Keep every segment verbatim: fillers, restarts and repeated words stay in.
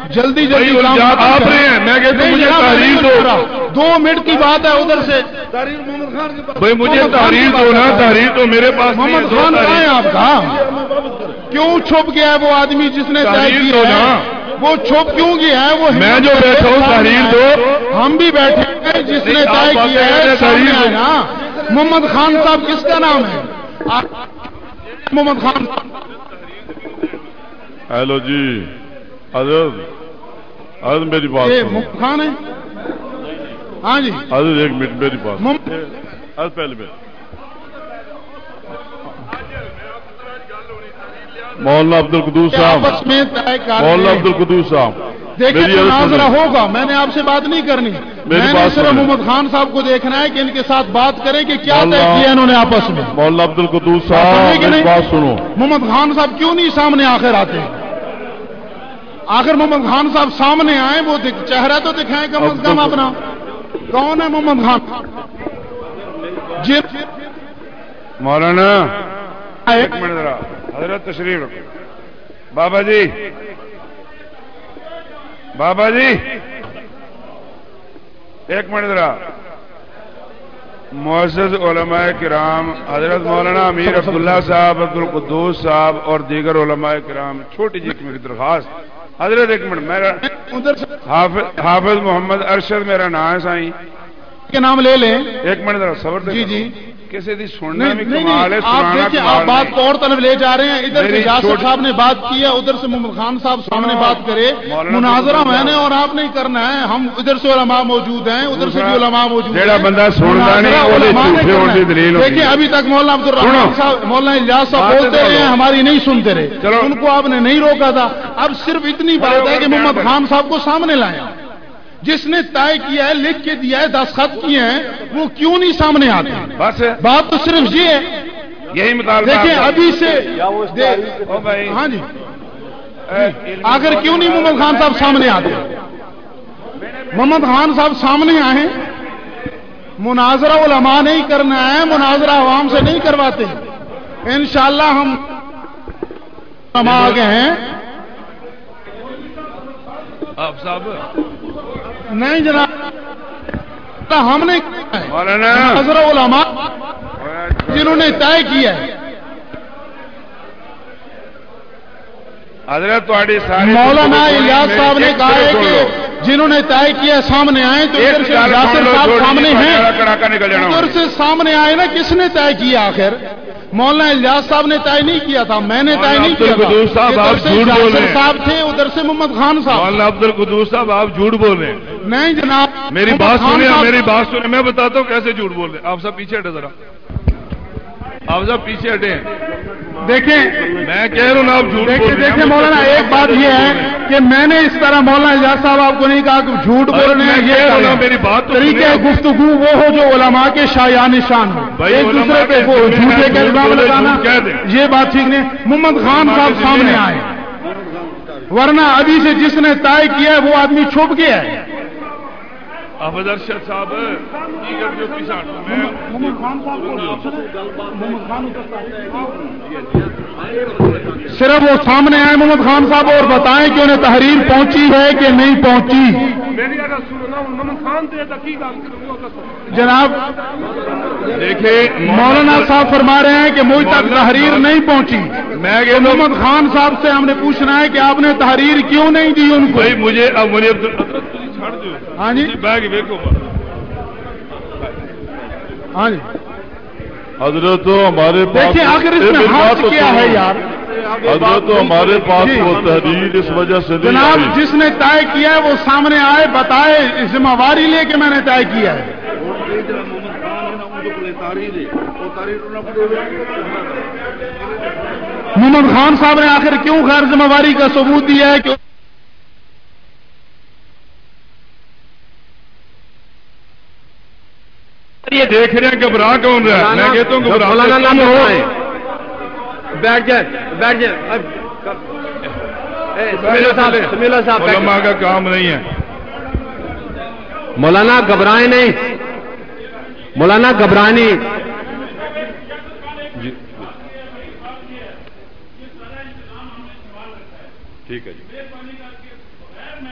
جلدی جلدی آپ رہے ہیں، میں کہتا ہوں مجھے تحریر دو، دو منٹ کی بات ہے ادھر سے تحریر محمد خان کے پاس، بھائی مجھے تحریر دو نا، تحریر تو میرے پاس محمد خان کہاں ہے آپ کا؟ کیوں چھپ گیا ہے وہ آدمی جس نے طے کیا ہے؟ وہ چھپ کیوں گیا ہے؟ وہ میں جو بیٹھا ہوں تحریر دو، ہم بھی بیٹھے ہیں، جس نے طے کیا ہے سامنے آئے نا۔ محمد خان صاحب کس کا نام ہے؟ محمد خان۔ ہیلو جی حضرت، حضرت میری بات محمد خان ہے؟ ہاں جی حضرت ایک منٹ میری بات حضرت پہلے میں مولانا عبد القدوس صاحب، مولانا عبد القدوس صاحب دیکھیں مناظرہ ہوگا، میں نے آپ سے بات نہیں کرنی، میں نے صرف محمد خان صاحب کو دیکھنا ہے کہ ان کے ساتھ بات کریں کہ کیا طے کیا انہوں نے آپس میں۔ مولانا عبد القدوس صاحب میری بات سنو، محمد خان صاحب کیوں نہیں سامنے آخر آتے؟ آخر محمد خان صاحب سامنے آئے، وہ چہرہ تو دکھائیں کم از کم اپنا۔ کون ہے محمد خان؟ جی مولانا ایک منٹ ذرا، حضرت تشریف رکھو۔ بابا جی، بابا جی ایک منٹ ذرا، معزز علماء کرام حضرت مولانا امیر عبداللہ صاحب، عبد القدوس صاحب اور دیگر علماء کرام، چھوٹی جی میری درخواست، حضرت ایک منٹ، میرا حافظ حافظ محمد ارشد میرا نام ہے سائیں کے نام لے لیں۔ ایک منٹ ذرا صبر دے۔ جی جی کسی دی سننا بھی کمال ہے، آپ دیکھیں آپ بات کو اور طرف لے جا رہے ہیں، ادھر سے یاسر صاحب نے بات کی ہے، ادھر سے محمد خان صاحب سامنے بات کرے، مناظرہ میں نے اور آپ نہیں کرنا ہے، ہم ادھر سے علماء موجود ہیں، ادھر سے بھی علماء موجود ہیں، جیڑا بندہ سنتا نہیں وہ جھوٹے ہونے کی دلیل ہوتی ہے۔ دیکھیں ابھی تک مولانا عبد الرحمان صاحب، مولانا الیاس صاحب بولتے رہے ہیں، ہماری نہیں سنتے رہے، ان کو آپ نے نہیں روکا تھا، اب صرف اتنی بات ہے کہ محمد خان صاحب کو سامنے لائیں، جس نے طے کیا ہے، لکھ کے دیا ہے، دستخط کیے ہیں، وہ کیوں نہیں سامنے آتے؟ بس بات تو صرف یہ ہے، یہی مطالبہ۔ دیکھیں ابھی سے ہاں جی، آخر کیوں نہیں محمد خان صاحب سامنے آتے؟ محمد خان صاحب سامنے آئے، مناظرہ علماء نہیں کرنا ہے، مناظرہ عوام سے نہیں کرواتے، انشاءاللہ ہم علماء آگے ہیں۔ آپ صاحب نہیں جناب، ہم نے مناظرہ علماء جنہوں نے طے کیا ہے، حضرت تھوڑی ساری مولانا الیاس صاحب نے کہا ہے کہ جنہوں نے طے کیا سامنے آئے، تو ادھر سے یاسر صاحب سامنے ہیں، ادھر سے سامنے آئے نا، کس نے طے کیا آخر؟ مولانا الیاس صاحب نے طے نہیں کیا تھا، میں نے طے نہیں کیا تھا، ادھر سے یاسر صاحب تھے، ادھر سے محمد خان صاحب۔ مولانا عبد القدوس صاحب آپ جھوٹ بول رہے ہیں۔ نہیں جناب، میری بات سنیں، میری بات سنیں، میں بتاتا ہوں کیسے جھوٹ بول رہے ہیں۔ آپ سب پیچھے ہٹے ذرا، آپ سب پیچھے ہٹے ہیں۔ دیکھیں میں کہہ رہا ہوں آپ جھوٹ بول رہے ہیں۔ دیکھیں مولانا، ایک بات یہ ہے کہ میں نے اس طرح مولانا الیاس صاحب آپ کو نہیں کہا کہ جھوٹ بول رہے ہیں، یہ میری بات طریقہ گفتگو وہ ہو جو علماء کے شایان نشان ہو، ایک دوسرے پہ وہ جھوٹے کا الزام لگانا، یہ بات ٹھیک نہیں۔ محمد خان صاحب سامنے آئے، ورنہ ابھی سے جس نے طے کیا ہے وہ آدمی چھپ گیا ہے۔ حافظ ارشد صاحب صرف وہ سامنے آئے محمد خان صاحب اور بتائیں کہ انہیں تحریر پہنچی ہے کہ نہیں پہنچی۔ جناب دیکھیں مولانا صاحب فرما رہے ہیں کہ مجھ تک تحریر نہیں پہنچی، میں محمد خان صاحب سے ہم نے پوچھنا ہے کہ آپ نے تحریر کیوں نہیں دی ان کو؟ مجھے اب مجھے ہاں جی ہاں جی حضرت تو ہمارے پاس، دیکھیں آخر اس میں حق کیا ہے یار؟ حضرت تو ہمارے پاس وہ تحریر اس وجہ سے جناب جس نے طے کیا ہے وہ سامنے آئے، بتائے، ذمہ واری لے کے میں نے طے کیا ہے۔ محمد خان صاحب نے آخر کیوں غیر ذمہ واری کا ثبوت دیا ہے کہ یہ دیکھ رہے ہیں گھبرا کون رہا ہے؟ میں کہتا ہوں گھبرا بیٹھ جائے بیٹھ جائے علماء کا کام نہیں ہے۔ مولانا گھبرائیں نہیں، مولانا گھبرائیں نہیں۔ جی ٹھیک ہے جی۔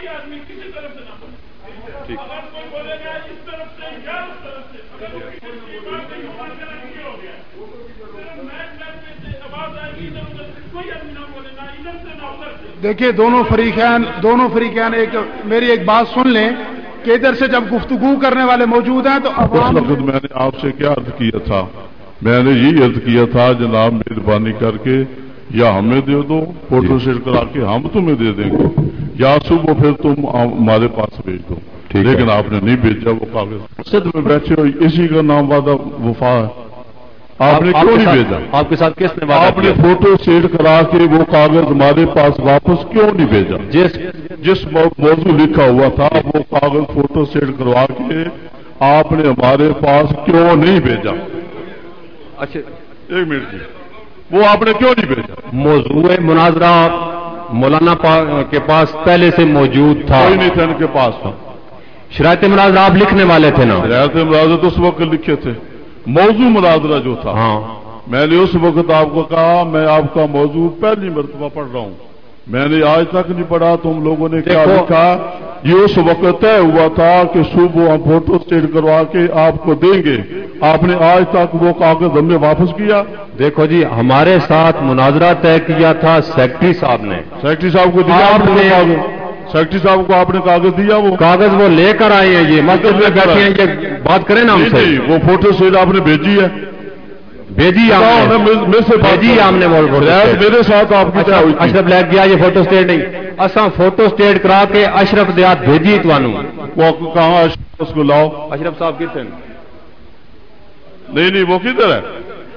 دیکھیے دونوں فریقین دونوں فریقین ایک میری ایک بات سن لیں کہ ادھر سے جب گفتگو کرنے والے موجود ہیں تو عوام وقت میں نے آپ سے کیا عرض کیا تھا؟ میں نے یہ عرض کیا تھا جناب مہربانی کر کے یا ہمیں دے دو فوٹو سیٹ کرا کے ہم تمہیں دے دیں گے یا صبح پھر تم ہمارے پاس بھیج دو، لیکن آپ نے نہیں بھیجا وہ کاغذ صد میں بیٹھے ہو، اسی کا نام وعدہ وفا ہے۔ آپ نے کیوں نہیں بھیجا؟ آپ کے ساتھ کس نے آپ نے فوٹو سیٹ کرا کے وہ کاغذ ہمارے پاس واپس کیوں نہیں بھیجا؟ جس جس موضوع لکھا ہوا تھا وہ کاغذ فوٹو سیٹ کروا کے آپ نے ہمارے پاس کیوں نہیں بھیجا؟ اچھا ایک منٹ جی، وہ آپ نے کیوں نہیں بھیجا؟ موضوع مناظرہ مولانا کے پاس پہلے سے موجود تھا، کوئی نہیں تھا ان کے پاس تھا۔ شرائط مناظرہ آپ لکھنے والے تھے نا؟ شرائط مناظرہ تو اس وقت لکھے تھے، موضوع مناظرہ جو تھا ہاں میں نے اس وقت آپ کو کہا میں آپ کا موضوع پہلی مرتبہ پڑھ رہا ہوں، میں نے آج تک نہیں پڑھا، تم لوگوں نے کیا لکھا؟ یہ اس وقت طے ہوا تھا کہ صبح ہم فوٹو اسٹیٹ کروا کے آپ کو دیں گے، آپ نے آج تک وہ کاغذ ہم نے واپس کیا؟ دیکھو جی ہمارے ساتھ مناظرہ طے کیا تھا سیکرٹری صاحب نے، سیکرٹری صاحب کو دیا آپ نے کاغذ؟ سیکرٹری صاحب کو آپ نے کاغذ دیا؟ وہ کاغذ وہ لے کر آئے ہیں، یہ مسجد میں بیٹھے ہیں، یہ بات کریں نا ہم سے۔ وہ فوٹو اسٹیٹ آپ نے بھیجی ہے؟ بھیجی بھیجی ہم نے میرے ساتھ آپ کی اشرف لے گیا، یہ فوٹو اسٹیٹ نہیں، اصا فوٹو اسٹیٹ کرا کے اشرف دیات بھیجی تمہوں، وہ کہاں اس کو لاؤ؟ اشرف صاحب کتنے؟ نہیں نہیں وہ کدھر ہے؟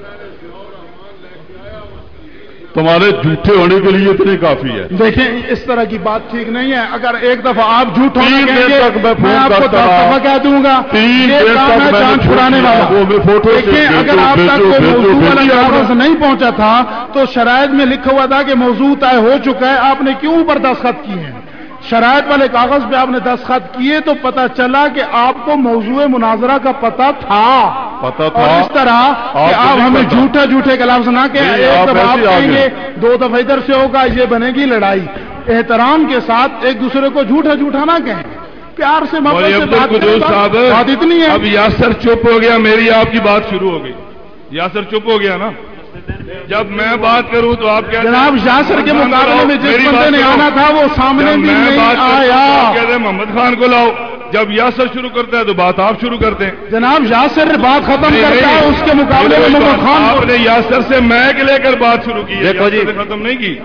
تمہارے جھوٹے ہونے کے لیے اتنی کافی ہے۔ دیکھیں اس طرح کی بات ٹھیک نہیں ہے، اگر ایک دفعہ آپ جھوٹ ہونا کہیں گے میں آپ کو دس دفعہ کہہ دوں گا، یہ کام ہے جان چھڑانے والا۔ دیکھیں اگر آپ تک کوئی موضوع والا کاغذ نہیں پہنچا تھا تو شرائط میں لکھا ہوا تھا کہ موضوع طے ہو چکا ہے، آپ نے کیوں اوپر دستخط کیے ہیں؟ شرائط والے کاغذ پہ آپ نے دستخط کیے تو پتا چلا کہ آپ کو موضوع مناظرہ کا پتا تھا، پتا تھا، اور اس طرح کہ آپ ہمیں جھوٹا جھوٹے کے لفظ نہ کہیں، ایک دفعہ آپ کہیں گے دو دفعہ ادھر سے ہوگا، یہ بنے گی لڑائی۔ احترام کے ساتھ ایک دوسرے کو جھوٹا جھوٹا نہ کہیں، پیار سے محبت سے بات کریں، بات اتنی ہے۔ اب یاسر چپ ہو گیا، میری آپ کی بات شروع ہو گئی، یاسر چپ ہو گیا نا، جب میں بات کروں تو آپ کہتے ہیں جناب یاسر کے مقابلے میں جس بندے نے آنا تھا وہ سامنے بھی نہیں آیا، کہتے ہیں محمد خان کو لاؤ، جب یاسر شروع کرتا ہے تو بات آپ شروع کرتے ہیں۔ جناب یاسر بات ختم کرتا ہے، اس کے مقابلے میں محمد خان، آپ نے یاسر سے میک لے کر بات شروع کی، دیکھو جی ختم نہیں کی۔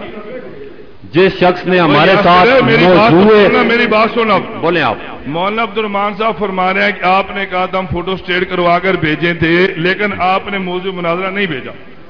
جس شخص نے ہمارے ساتھ میری بات سنو، بولیں آپ۔ مولانا عبد الرحمان صاحب فرما رہے ہیں کہ آپ نے کہا تھا ہم فوٹو اسٹیٹ کروا کر بھیجے تھے، لیکن آپ نے موضوع مناظرہ نہیں بھیجا۔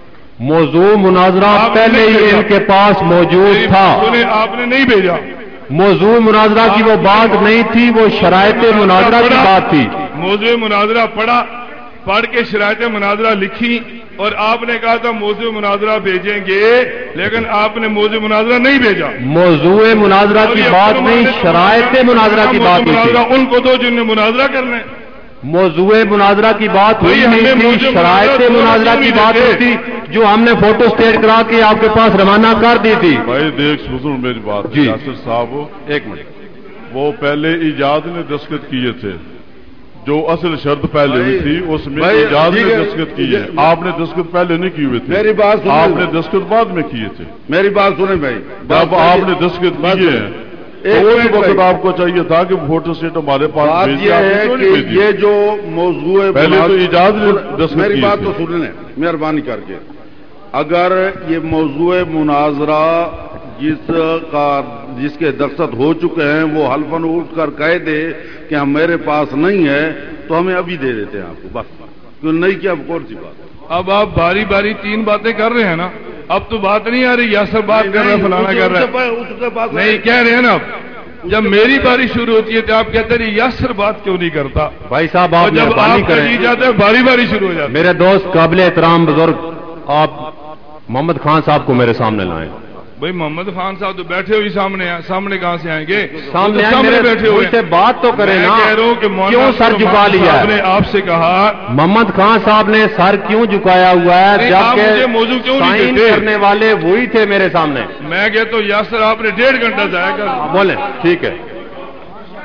موضوع مناظرہ پہلے ہی ان کے پاس موجود تھا، آپ نے نہیں بھیجا۔ موضوع مناظرہ کی وہ بات نہیں تھی، وہ شرائط مناظرہ کی بات تھی۔ موضوع مناظرہ پڑھا، پڑھ کے شرائط مناظرہ لکھی اور آپ نے کہا تھا موضوع مناظرہ بھیجیں گے، لیکن آپ نے موضوع مناظرہ نہیں بھیجا۔ موضوع مناظرہ کی بات نہیں، شرائط مناظرہ کی بات ہوئی تھی۔ ان کو تو جن نے مناظرہ کرنا ہے، موضوع مناظرہ کی بات ہوئی نہیں تھی، شرائط مناظرہ کی بات ہوئی تھی جو ہم نے فوٹو اسٹیٹ کرا کے آپ کے پاس روانہ کر دی تھی۔ بھائی دیکھ سن میری بات جی یاسر صاحب، ایک منٹ، وہ پہلے ایجاد نے دستخط کیے تھے، جو اصل شرط پہلے ہوئی تھی اس میں ایجاد نے دستخط کیے، آپ نے دستخط پہلے نہیں کیے ہوئے تھے، میری بات آپ نے دستخط بعد میں کیے تھے۔ میری بات سنیں بھائی، جب آپ نے دستخط کیے ہیں اس وقت آپ کو چاہیے تھا کہ فوٹو سیٹ ہمارے پاس بات یہ ہے کہ یہ جو موضوع پہلے تو ایجاد نے دستخط، میری بات تو سن لیں مہربانی کر کے، اگر یہ موضوع مناظرہ جس کا جس کے دستخط ہو چکے ہیں وہ حلفاً اٹھ کر کہہ دے کہ ہم میرے پاس نہیں ہے تو ہمیں ابھی دے دیتے ہیں آپ کو، بس کیوں نہیں کیا کون سی بات۔ اب آپ باری باری تین باتیں کر رہے ہیں نا، اب تو بات نہیں آ رہی یاسر بات کر رہا ہے فلانا کر رہا ہے، نہیں کہہ رہے ہیں نا۔ جب میری باری شروع ہوتی ہے تو آپ کہتے ہیں یاسر بات کیوں نہیں کرتا؟ بھائی صاحب آپ جب آپ جی جاتے ہیں باری باری شروع ہو جاتا ہے۔ میرے دوست قابل احترام بزرگ آپ محمد خان صاحب کو میرے سامنے لائیں۔ بھائی محمد خان صاحب تو بیٹھے ہوئے سامنے ہیں، سامنے کہاں سے آئیں گے؟ سامنے سامنے بیٹھے ہوئے سے بات تو کریں نا، کیوں سر جھکا لیا ہے؟ آپ نے آپ سے کہا محمد خان صاحب نے سر کیوں جھکایا ہوا ہے جبکہ موضوع کیوں نہیں سائن کرنے والے وہی تھے میرے سامنے؟ میں کہتا ہوں یاسر آپ نے ڈیڑھ گھنٹہ ضائع کر بولیں ٹھیک ہے،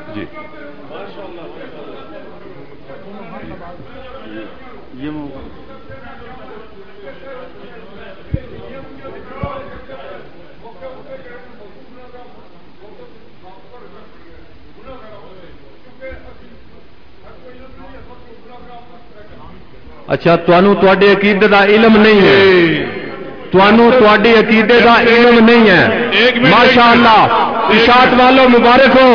جی یہ اچھا تانوں تواڈے عقیدے دا علم نہیں ہے تانوں تواڈے عقیدے دا علم نہیں ہے ماشاءاللہ اشاعت والوں مبارک ہو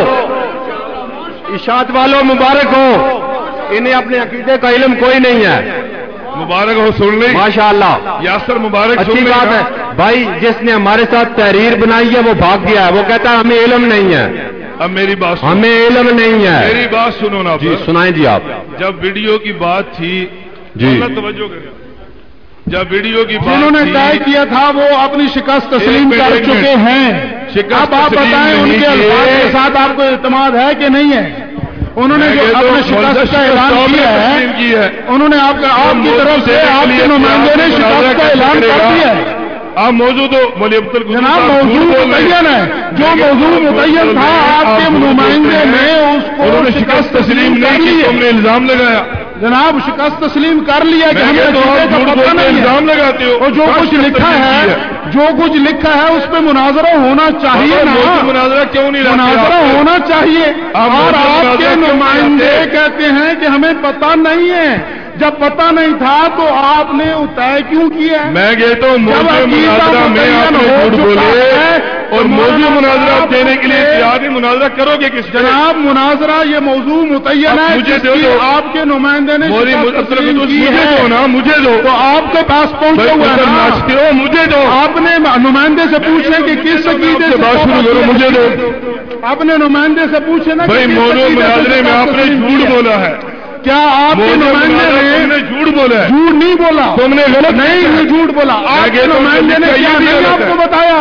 اشاعت والوں مبارک ہو انہیں اپنے عقیدے کا علم کوئی نہیں ہے مبارک ہو سن لیں ماشاءاللہ یاسر مبارک اچھی بات ہے بھائی جس نے ہمارے ساتھ تحریر بنائی ہے وہ بھاگ گیا ہے وہ کہتا ہے ہمیں علم نہیں ہے اب میری بات سنو ہمیں علم نہیں ہے میری بات سنو نا جی سنائیں جی آپ جب ویڈیو کی بات تھی جی توجہ کریں جب ویڈیو کی بات جنہوں نے طے کیا تھا وہ اپنی شکست تسلیم کر چکے ہیں اب آپ بتائیں ان کے الفاظ کے ساتھ آپ کو اعتماد ہے کہ نہیں ہے انہوں نے جو اپنے شکست کا اعلان کیا ہے انہوں نے آپ آپ کی طرف سے آپ کے نمائندے نے شکست کا اعلان کر دیا ہے آپ موجود ہو مولوی عبد القدوس جناب موضوع متعین ہے جو موضوع متعین تھا آپ کے نمائندے نے اس کو شکست تسلیم کر لی تم نے الزام لگایا جناب شکست تسلیم کر لیا کہ ہمیں الزام لگاتے ہو اور جو کچھ لکھا ہے جو کچھ لکھا ہے اس پہ مناظرہ ہونا چاہیے نا مناظرہ کیوں نہیں مناظرہ ہونا چاہیے اور آپ کے نمائندے کہتے ہیں کہ ہمیں پتہ نہیں ہے جب پتہ نہیں تھا تو آپ نے طے کیوں کیا میں کہتا ہوں موضوع مناظرہ میں آپ نے جھوٹ بولے اور موضوع مناظرہ دینے کے لیے تیار نہیں مناظرہ کرو گے کس جناب مناظرہ یہ موضوع متعین ہے مجھے دو آپ کے نمائندے نے مجھے دو نا مجھے دو تو آپ کے پاس پہنچے ہوئے ہو مجھے دو آپ نے نمائندے سے پوچھیں کہ کس عقیدے سے بات شروع کرو مجھے دو اپنے نمائندے سے پوچھیں نا بھائی موضوع مناظرے میں آپ نے جھوٹ بولا ہے کیا آپ کے نمائندے نے جھوٹ بولا ہے جھوٹ نہیں بولا تم نے غلط نہیں جھوٹ بولا آپ کے نمائندے نے کیا نہیں آپ کو بتایا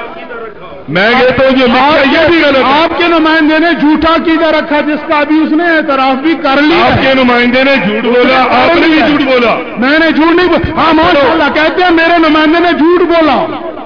میں کہتا ہوں جو یہ بھی غلط آپ کے نمائندے نے جھوٹا عقیدہ رکھا جس کا ابھی اس نے اعتراف بھی کر لیا آپ کے نمائندے نے جھوٹ بولا آپ نے بھی جھوٹ بولا میں نے جھوٹ نہیں بولا ہاں ماشاء اللہ کہتے ہیں میرے نمائندے نے جھوٹ بولا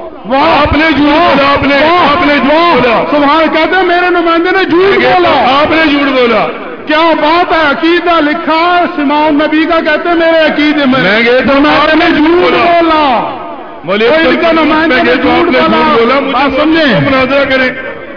آپ نے جھوٹ بولا آپ نے آپ نے جھوٹ بولا سبحان کہتے ہیں میرے نمائندے نے جھوٹ بولا آپ نے جھوٹ بولا کیا بات ہے عقیدہ لکھا سماؤ نبی کا کہتے ہیں میرے عقیدے میں میں کہتا ہوں آپ نے جھوٹ بولا مولوی کا نمائندے نے جھوٹ بولا بات سمجھیں مناظرہ کریں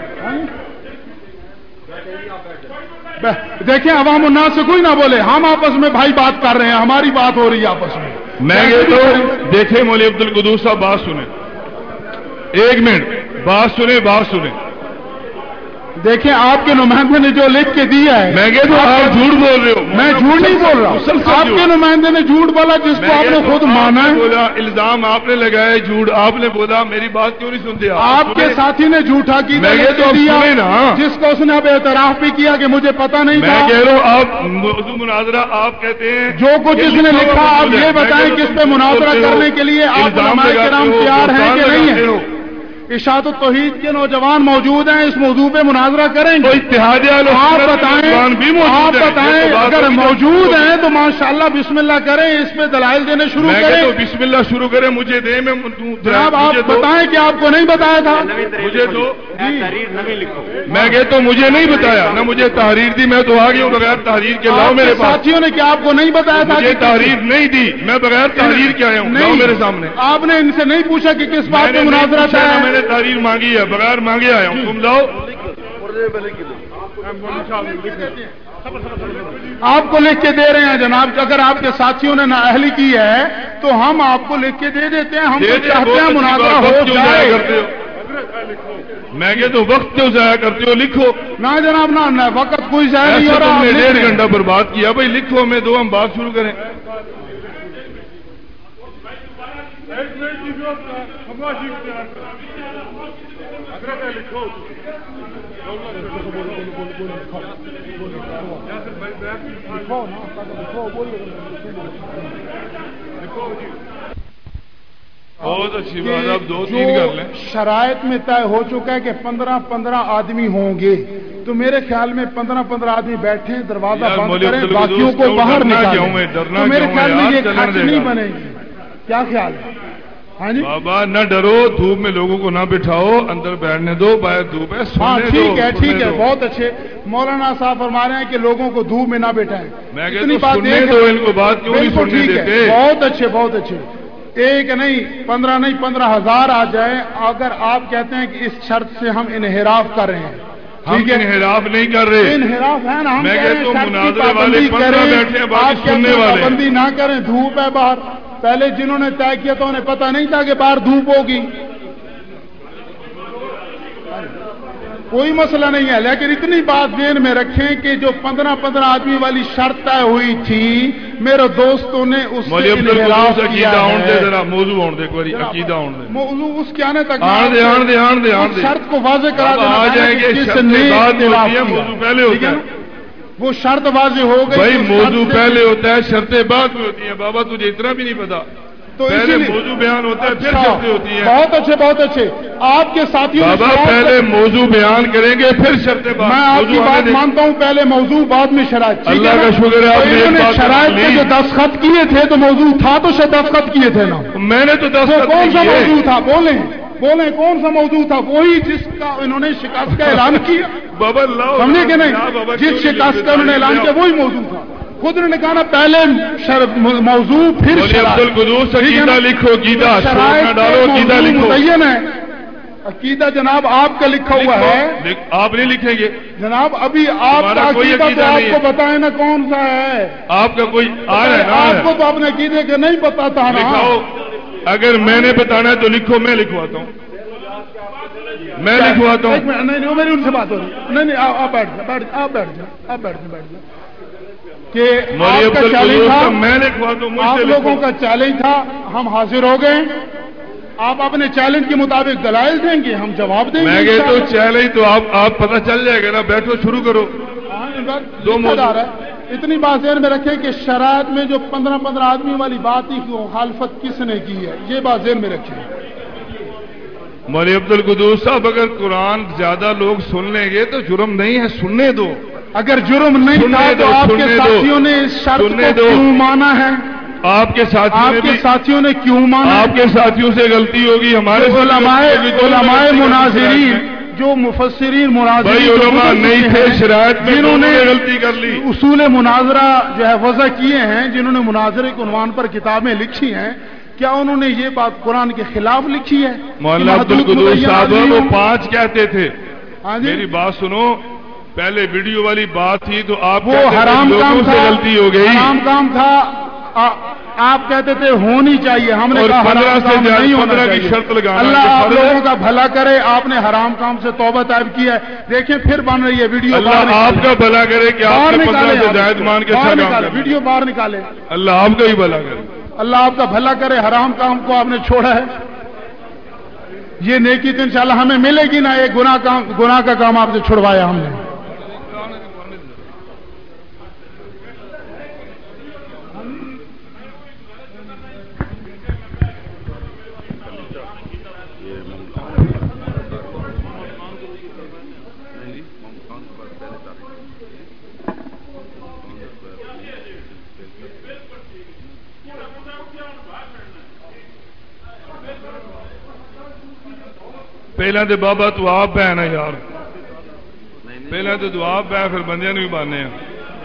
دیکھیں عوام الناس سے کوئی نہ بولے ہم آپس میں بھائی بات کر رہے ہیں ہماری بات ہو رہی ہے آپس میں میں کہتا ہوں دیکھیں مولوی عبد القدوس صاحب بات سنیں ایک منٹ بات سنیں بات سنیں دیکھیں آپ کے نمائندے نے جو لکھ کے دیا ہے میں کہتا ہوں آپ جھوٹ بول رہے ہو میں جھوٹ نہیں بول رہا آپ کے نمائندے نے جھوٹ بولا جس کو آپ نے خود مانا ہے بولا الزام آپ نے لگایا جھوٹ آپ نے بولا میری بات کیوں نہیں سنتے آپ کے ساتھی نے جھوٹا کی جس کو اس نے اب اعتراف بھی کیا کہ مجھے پتا نہیں تھا میں کہہ رہا ہوں آپ موضوع مناظرہ آپ کہتے ہیں جو کچھ اس نے لکھا آپ یہ بتائیں کس پہ مناظرہ کرنے کے لیے آپ علماء کرام تیار ہیں کہ نہیں ہے اشاعت التوحید کے نوجوان موجود ہیں اس موضوع پہ مناظرہ کریں گے اتحاد آپ بتائیں آپ بتائیں اگر موجود ہیں تو ماشاءاللہ بسم اللہ کریں اس پہ دلائل دینے شروع کریں بسم اللہ شروع کریں مجھے دے میں جناب آپ بتائیں کہ آپ کو نہیں بتایا تھا مجھے تو میں کہتا ہوں مجھے نہیں بتایا نہ مجھے تحریر دی میں تو آ گیا ہوں بغیر تحریر کے لاؤ میرے ساتھیوں نے کیا آپ کو نہیں بتایا تھا مجھے تحریر نہیں دی میں بغیر تحریر کے آیا ہوں لاؤ میرے سامنے آپ نے ان سے نہیں پوچھا کہ کس بات پہ مناظرہ تھا میں نے تحریر مانگی ہے بغیر مانگے آیا ہوں تم لاؤ آپ کو لکھ کے دے رہے ہیں جناب اگر آپ کے ساتھیوں نے نااہلی کی ہے تو ہم آپ کو لکھ کے دے دیتے ہیں ہم چاہتے ہیں مناظرہ ہو جائے میں کہ تو وقت کیوں ضائع کرتے ہو لکھو نہ جناب نہ وقت کوئی ضائع نہیں ہو رہا ہم نے ڈیڑھ گھنٹہ برباد کیا بھائی لکھو ہمیں دو ہم بات شروع کریں بہت اچھی بات آپ دو تین کر لیں شرائط میں طے ہو چکا ہے کہ پندرہ پندرہ آدمی ہوں گے تو میرے خیال میں پندرہ پندرہ آدمی بیٹھے دروازہ بند کریں باقیوں کو باہر نکالیں تو میرے خیال میں یہ خرچ نہیں بنے گی کیا خیال ہے ہاں جی بابا نہ ڈرو، دھوپ میں لوگوں کو نہ بٹھاؤ، اندر بیٹھنے دو، باہر دھوپ ہے، ہاں سننے ٹھیک دو، ہے ٹھیک ہے، دو۔ بہت اچھے مولانا صاحب فرما رہے ہیں کہ لوگوں کو دھوپ میں نہ بیٹھائیں۔ میں کہتا ہوں سننے دو ان کو، بات کیوں نہیں سننے دیتے؟ بہت اچھے بہت اچھے، ایک نہیں پندرہ نہیں پندرہ ہزار آ جائیں، اگر آپ کہتے ہیں کہ اس شرط سے ہم انحراف کر رہے ہیں، ہم انحراف نہیں کر رہے، انحراف ہے نا، ہم میں کہہ رہے کہتا ہوں ہیں شرط کی مناظرے والے پابندی پندرہ کریں، بیٹھے ہیں، باقی آپ کہتے سننے ہیں والے پابندی نہ کریں، دھوپ ہے باہر، پہلے جنہوں نے طے کیا تو انہیں پتہ نہیں تھا کہ باہر دھوپ ہوگی، کوئی مسئلہ نہیں ہے، لیکن اتنی بات ذہن میں رکھیں کہ جو پندرہ پندرہ آدمی والی شرط طے ہوئی تھی، میرے دوستوں نے اس سے انحراف کیا ہے۔ ذرا موضوع آن دے، ایک بار عقیدہ آن دے، موضوع اس کے آنے تک آن دے آن دے آن دے آن دے شرط کو واضح کرا دینا آ جائیں گے، جس شرط نے بعد میں اختلاف ہوتی ہے، کیا۔ موضوع پہلے ہوتا ہے، وہ شرط واضح ہو گئی، بھائی تو موضوع شرط سے- پہلے ہوتا ہے، شرطیں بعد میں ہوتی ہیں، بابا تجھے اتنا بھی نہیں پتا، تو اسی پہلے لیے موضوع بیان ہوتا ہے، پھر اچھا، شرطیں ہوتی ہیں۔ بہت اچھے بہت اچھے، آپ کے ساتھیوں نے بابا شرائط- پہلے موضوع بیان کریں گے، پھر شرطیں بعد۔ میں آپ کی موضوع آنے بات دیں۔ مانتا ہوں، پہلے موضوع بعد میں شرائط، ٹھیک اللہ ہے نا؟ کا شکر ہے، آپ تو نے انہوں ایک نے بات شرائط لی۔ پہ جو دستخط کیے تھے تو موضوع تھا تو شاید دستخط کیے تھے نا، میں نے تو تو دستخط کون سا کیے۔ موضوع تھا؟ بولیں بولیں کون سا موضوع تھا؟ وہی جس کا انہوں نے شکست کا اعلان کیا، بابا لاؤ، سمجھے کہ لاؤ، نہیں؟ بابا جس کیوں نہیں شکست کا انہوں نے اعلان لاؤ۔ کیا وہی موضوع تھا، خود انہوں نے کہا نا پہلے شر- موضوع پھر مولوی شرائط۔ عبد القدوس ٹھیک ہے نا؟ عقیدہ لکھو، عقیدہ شرائط نہ پہ ڈالو، عقیدہ موضوع لکھو۔ متعین ہے، عقیدہ جناب آپ کا لکھا ہوا ہے لکھو، آپ نہیں لکھیں گے، جناب، ابھی آپ کا تمہارا کوئی عقیدہ تو عقیدہ آپ نہیں کو ہے۔ بتائیں نا کون سا ہے، آپ کا کوئی آ رہا ہے نا، آپ کو تو اپنے عقیدے کے نہیں پتا تھا نا۔ لکھاؤ، اگر میں نے بتانا ہے تو لکھو، میں لکھواتا ہوں، میں لکھواتا ایک ہوں۔ منٹ، نہیں نہیں، میری ان سے بات ہو رہی ہے، نہیں نہیں، آپ آپ بیٹھ جائیں، بیٹھ آپ بیٹھ جائیں، آپ بیٹھ جائیں بیٹھ جائیں کہ مولوی آپ کا عبد چیلنج القدوس تھا، کا میں لکھواتا ہوں، مجھ آپ سے لوگوں لکھو۔ کا چیلنج تھا، ہم حاضر ہو گئے، آپ اپنے چیلنج کے مطابق دلائل دیں گے، ہم جواب دیں گے میں کہتا ہوں انشاءاللہ۔ چیلنج تو آپ آپ پتہ چل جائے گا نا، بیٹھو شروع کرو۔ ہاں، ان بات دو لکھا موضوع۔ جا رہا ہے۔ اتنی بات ذہن میں رکھیں کہ شرائط میں جو پندرہ پندرہ آدمی والی بات ہی کی مخالفت کس نے کی ہے، یہ بات ذہن میں رکھیں۔ مولوی عبد القدوس صاحب، اگر قرآن زیادہ لوگ سن لیں گے تو جرم نہیں ہے، سننے دو۔ اگر جرم نہیں سننے تھا دو، تو آپ کے سننے دو، ساتھیوں نے اس شرط سننے کو دو۔ کیوں مانا ہے؟ آپ کے ساتھیوں آپ نے کے بھی، ساتھیوں نے کیوں مانا؟ آپ کے ساتھیوں سے غلطی ہوگی، ہمارے جو علماء علماء مناظرین، بھائی جو مفسرین مناظرین علماء جو نہیں تھے، ہیں، شرائط میں جنہوں نے غلطی کر لی۔ اصول مناظرہ جو ہے وضع کیے ہیں، جنہوں نے مناظرے کے عنوان پر کتابیں لکھی ہیں، کیا انہوں نے یہ بات قرآن کے خلاف لکھی ہے؟ مولانا عبد کہ محدود القدوس متعین صاحب وہ آدمیوں- پانچ کہتے تھے، ہاں جی، میری بات سنو، پہلے ویڈیو والی بات تھی تو آپ وہ کہتے تھے حرام لوگوں کام سے تھا، غلطی ہو گئی، حرام کام تھا، آ- آپ کہتے تھے ہونی چاہیے، ہم نے اور کہا پندرہ حرام سے کام زیادہ- نہیں ہونا پندرہ کی چاہیے۔ شرط لگانا اللہ یہ آپ فرض ہے۔ لوگوں کا بھلا کرے، آپ نے حرام کام سے توبہ طائب کی ہے، دیکھیں پھر بن رہی ہے ویڈیو، اللہ باہر آپ نکالیں۔ کا بھلا کرے کہ آپ باہر نے پندرہ نکالیں، سے آپ زائد اس کو۔ مان کے باہر اچھا کام نکالیں، کریں، ویڈیو باہر نکالے۔ اللہ آپ کا ہی بھلا کرے۔ اللہ آپ کا بھلا کرے، حرام کام کو آپ نے چھوڑا ہے، یہ نیکی تو انشاءاللہ ہمیں ملے گی نا، ایک گناہ کام گناہ کا کام آپ سے چھڑوایا ہم نے۔ پہلے تو بابا تو آپ بہن ہے یار، پہلے تو تو آپ بہ پھر بندیاں بھی بانے ہیں۔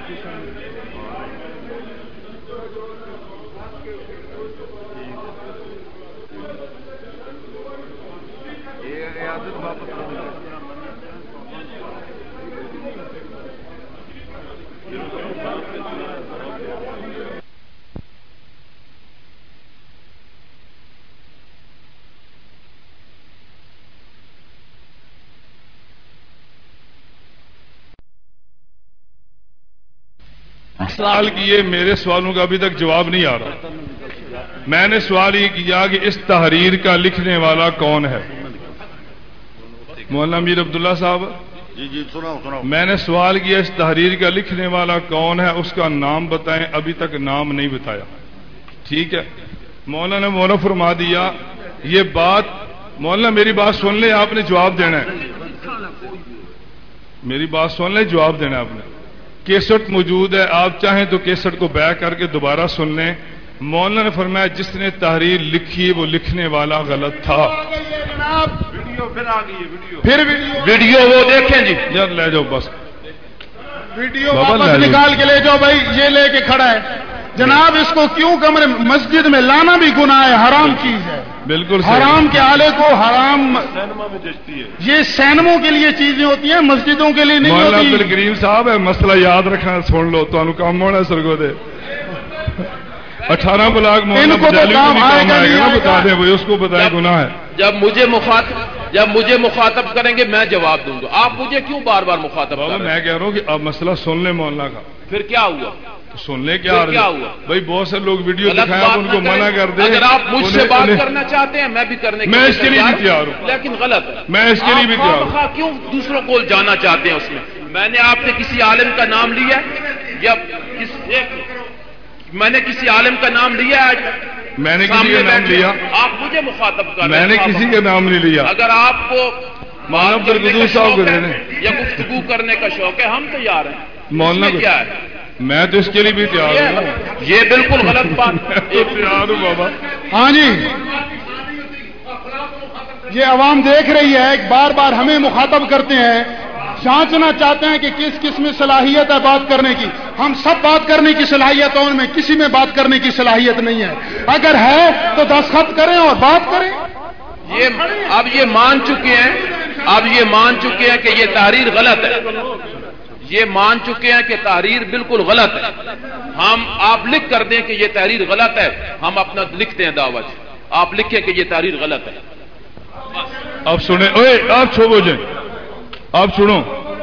سوال کیے، میرے سوالوں کا ابھی تک جواب نہیں آ رہا۔ میں نے سوال یہ کیا کہ اس تحریر کا لکھنے والا کون ہے؟ مولانا میر عبداللہ صاحب، جی جی سناؤ سناؤ۔ میں نے سوال کیا اس تحریر کا لکھنے والا کون ہے، اس کا نام بتائیں، ابھی تک نام نہیں بتایا۔ ٹھیک ہے، مولانا نے مولانا فرما دیا یہ بات۔ مولانا میری بات سن لیں، آپ نے جواب دینا ہے، میری بات سن لیں، جواب دینا ہے آپ نے۔ کیسٹ موجود ہے، آپ چاہیں تو کیسٹ کو بیک کر کے دوبارہ سن لیں، مولانا نے فرمایا جس نے تحریر لکھی وہ لکھنے والا غلط تھا. جناب ویڈیو پھر آ گئی ہے ویڈیو پھر ویڈیو ویڈیو وہ دیکھیں جی. یار لے جاؤ بس ویڈیو واپس نکال کے لے جاؤ بھائی. یہ لے کے کھڑا ہے جناب. اس کو کیوں کمرے مسجد میں لانا بھی گناہ ہے, حرام چیز ہے. بالکل حرام کے آلے کو حرام سینما میں جچتی ہے. یہ سینموں کے لیے چیزیں ہوتی ہیں, مسجدوں کے لیے نہیں مولانا ہوتی. عبد الکریم صاحب ہے مسئلہ یاد رکھنا سن لو تو کام ہونا سرگو دے اٹھارہ بلاک ان کو تو کام آئے گا نہیں آئے بتا گا. دیں وہ اس کو بتائیں گناہ ہے. جب مجھے مخاطب جب مجھے مخاطب کریں گے میں جواب دوں گا. آپ مجھے کیوں بار بار مخاطب کر بابا رہے ہیں؟ میں کہہ رہا ہوں کہ اب مسئلہ سن لیں مولانا کا. پھر کیا ہوا؟ تو سن لیں کیا پھر کیا ہوا؟ بھائی بہت سے لوگ ویڈیو غلط دکھائیں بات آپ ان کو نہ کریں. منع کر دیں. اگر آپ مجھ سے انہیں- بات انہیں- کرنا چاہتے ہیں میں بھی کرنے کے میں لیے اس کے لیے بھی تیار ہوں. لیکن غلط ہے. میں اس کے لیے بھی آپ تیار ہوں. خواہ کیوں دوسروں کو جانا چاہتے ہیں اس میں؟ میں نے آپ نے کسی عالم کا نام لیا یا کس ایک میں نے کسی عالم کا نام لیا ہے؟ میں نے کسی سامنے کا نام بیٹھے. لیا آپ مجھے مخاطب کر رہے میں ہیں. نے آپ- کسی کا نام نہیں لیا. اگر آپ کو مولانا بات کرنے کا عبدالقدوس صاحب شوق کو ہے دے دیں. یا گفتگو کرنے کا شوق ہے ہم تیار ہیں. مولانا اس میں کو- کیا ہے؟ میں تو اس کے لیے بھی تیار ہوں. یہ یہ بالکل غلط بات ہے. ایک تیار ہوں بابا. ہاں جی, یہ عوام دیکھ رہی ہے, ایک بار بار ہمیں مخاطب کرتے ہیں, جانچنا چاہتے ہیں کہ کس کس میں صلاحیت ہے بات کرنے کی. ہم سب بات کرنے کی صلاحیت ہے, ان میں کسی میں بات کرنے کی صلاحیت نہیں ہے. اگر ہے تو دستخط کریں اور بات کریں. یہ اب یہ مان چکے ہیں اب یہ مان چکے ہیں کہ یہ تحریر غلط ہے. یہ مان چکے ہیں کہ تحریر بالکل غلط ہے. ہم آپ لکھ کر دیں کہ یہ تحریر غلط ہے, ہم اپنا لکھتے ہیں دعوت. آپ لکھیں کہ یہ تحریر غلط ہے. آپ سنیں, اوے آپ چھو بو جائیں, آپ سنو.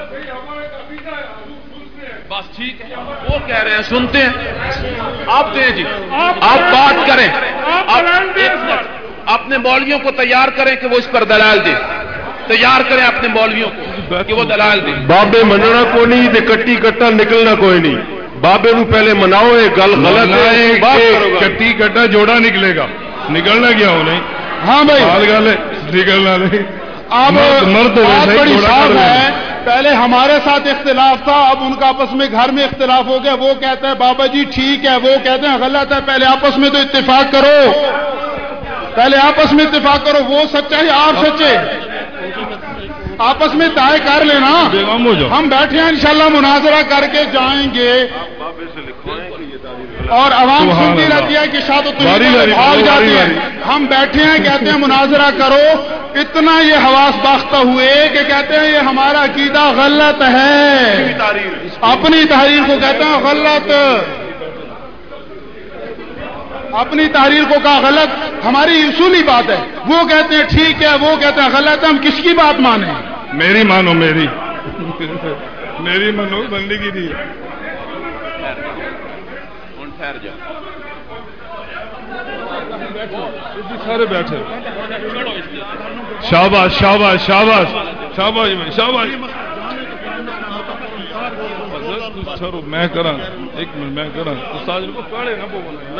بس ٹھیک ہے, وہ کہہ رہے ہیں سنتے ہیں. آپ دیں جی, آپ بات کریں. آپ ایک منٹ اپنے مولویوں کو تیار کریں کہ وہ اس پر دلائل دیں. تیار کریں اپنے مولویوں کو کہ وہ دلائل دیں. بابے مننا کو نہیں تے کٹی کٹا نکلنا کوئی نہیں. بابے نو پہلے مناؤ, یہ گل غلط ہے. بات کرو گا. کٹی کٹا جوڑا نکلے گا, نکلنا کیا ہو نہیں. ہاں بھائی, حال گل ہے نکلنا نہیں. اب مرد- مرد ہوئے بات صحیح, بڑی جوڑا صاف کرو. ہے. پہلے ہمارے ساتھ اختلاف تھا, اب ان کا آپس میں گھر میں اختلاف ہو گیا. وہ کہتے ہیں بابا جی ٹھیک ہے, وہ کہتے ہیں غلط ہے. پہلے آپس میں تو اتفاق کرو, پہلے آپس میں اتفاق کرو. وہ سچا ہے آپ سچے, آپس میں طے کر لینا. بیگم ہو جاؤ. ہم بیٹھے ہیں انشاءاللہ مناظرہ کر کے جائیں گے. اور عوام سبحان سنتی اللہ. رہتی ہے کہ شاید تو باری باری بھاگ باری جاتی باری. ہیں. ہم بیٹھے ہیں کہتے ہیں مناظرہ کرو. اتنا یہ حواس باختہ ہوئے کہ کہتے ہیں یہ ہمارا عقیدہ غلط ہے. اپنی تحریر کو کہتے ہیں غلط, اپنی تحریر کو کہا غلط. ہماری اصولی بات ہے. وہ کہتے ہیں ٹھیک ہے, وہ کہتے ہیں غلط ہے. ہم کس کی بات مانیں؟ میری مانو, میری میری مانو, بندی کی نہیں. ٹھہر جاؤ. سارے بیٹھے. شاباش شاباش شاباش شاباش میں شاباش. چلو میں کرا, ایک منٹ میں کرا. استاد کو پڑھے نا بولنا.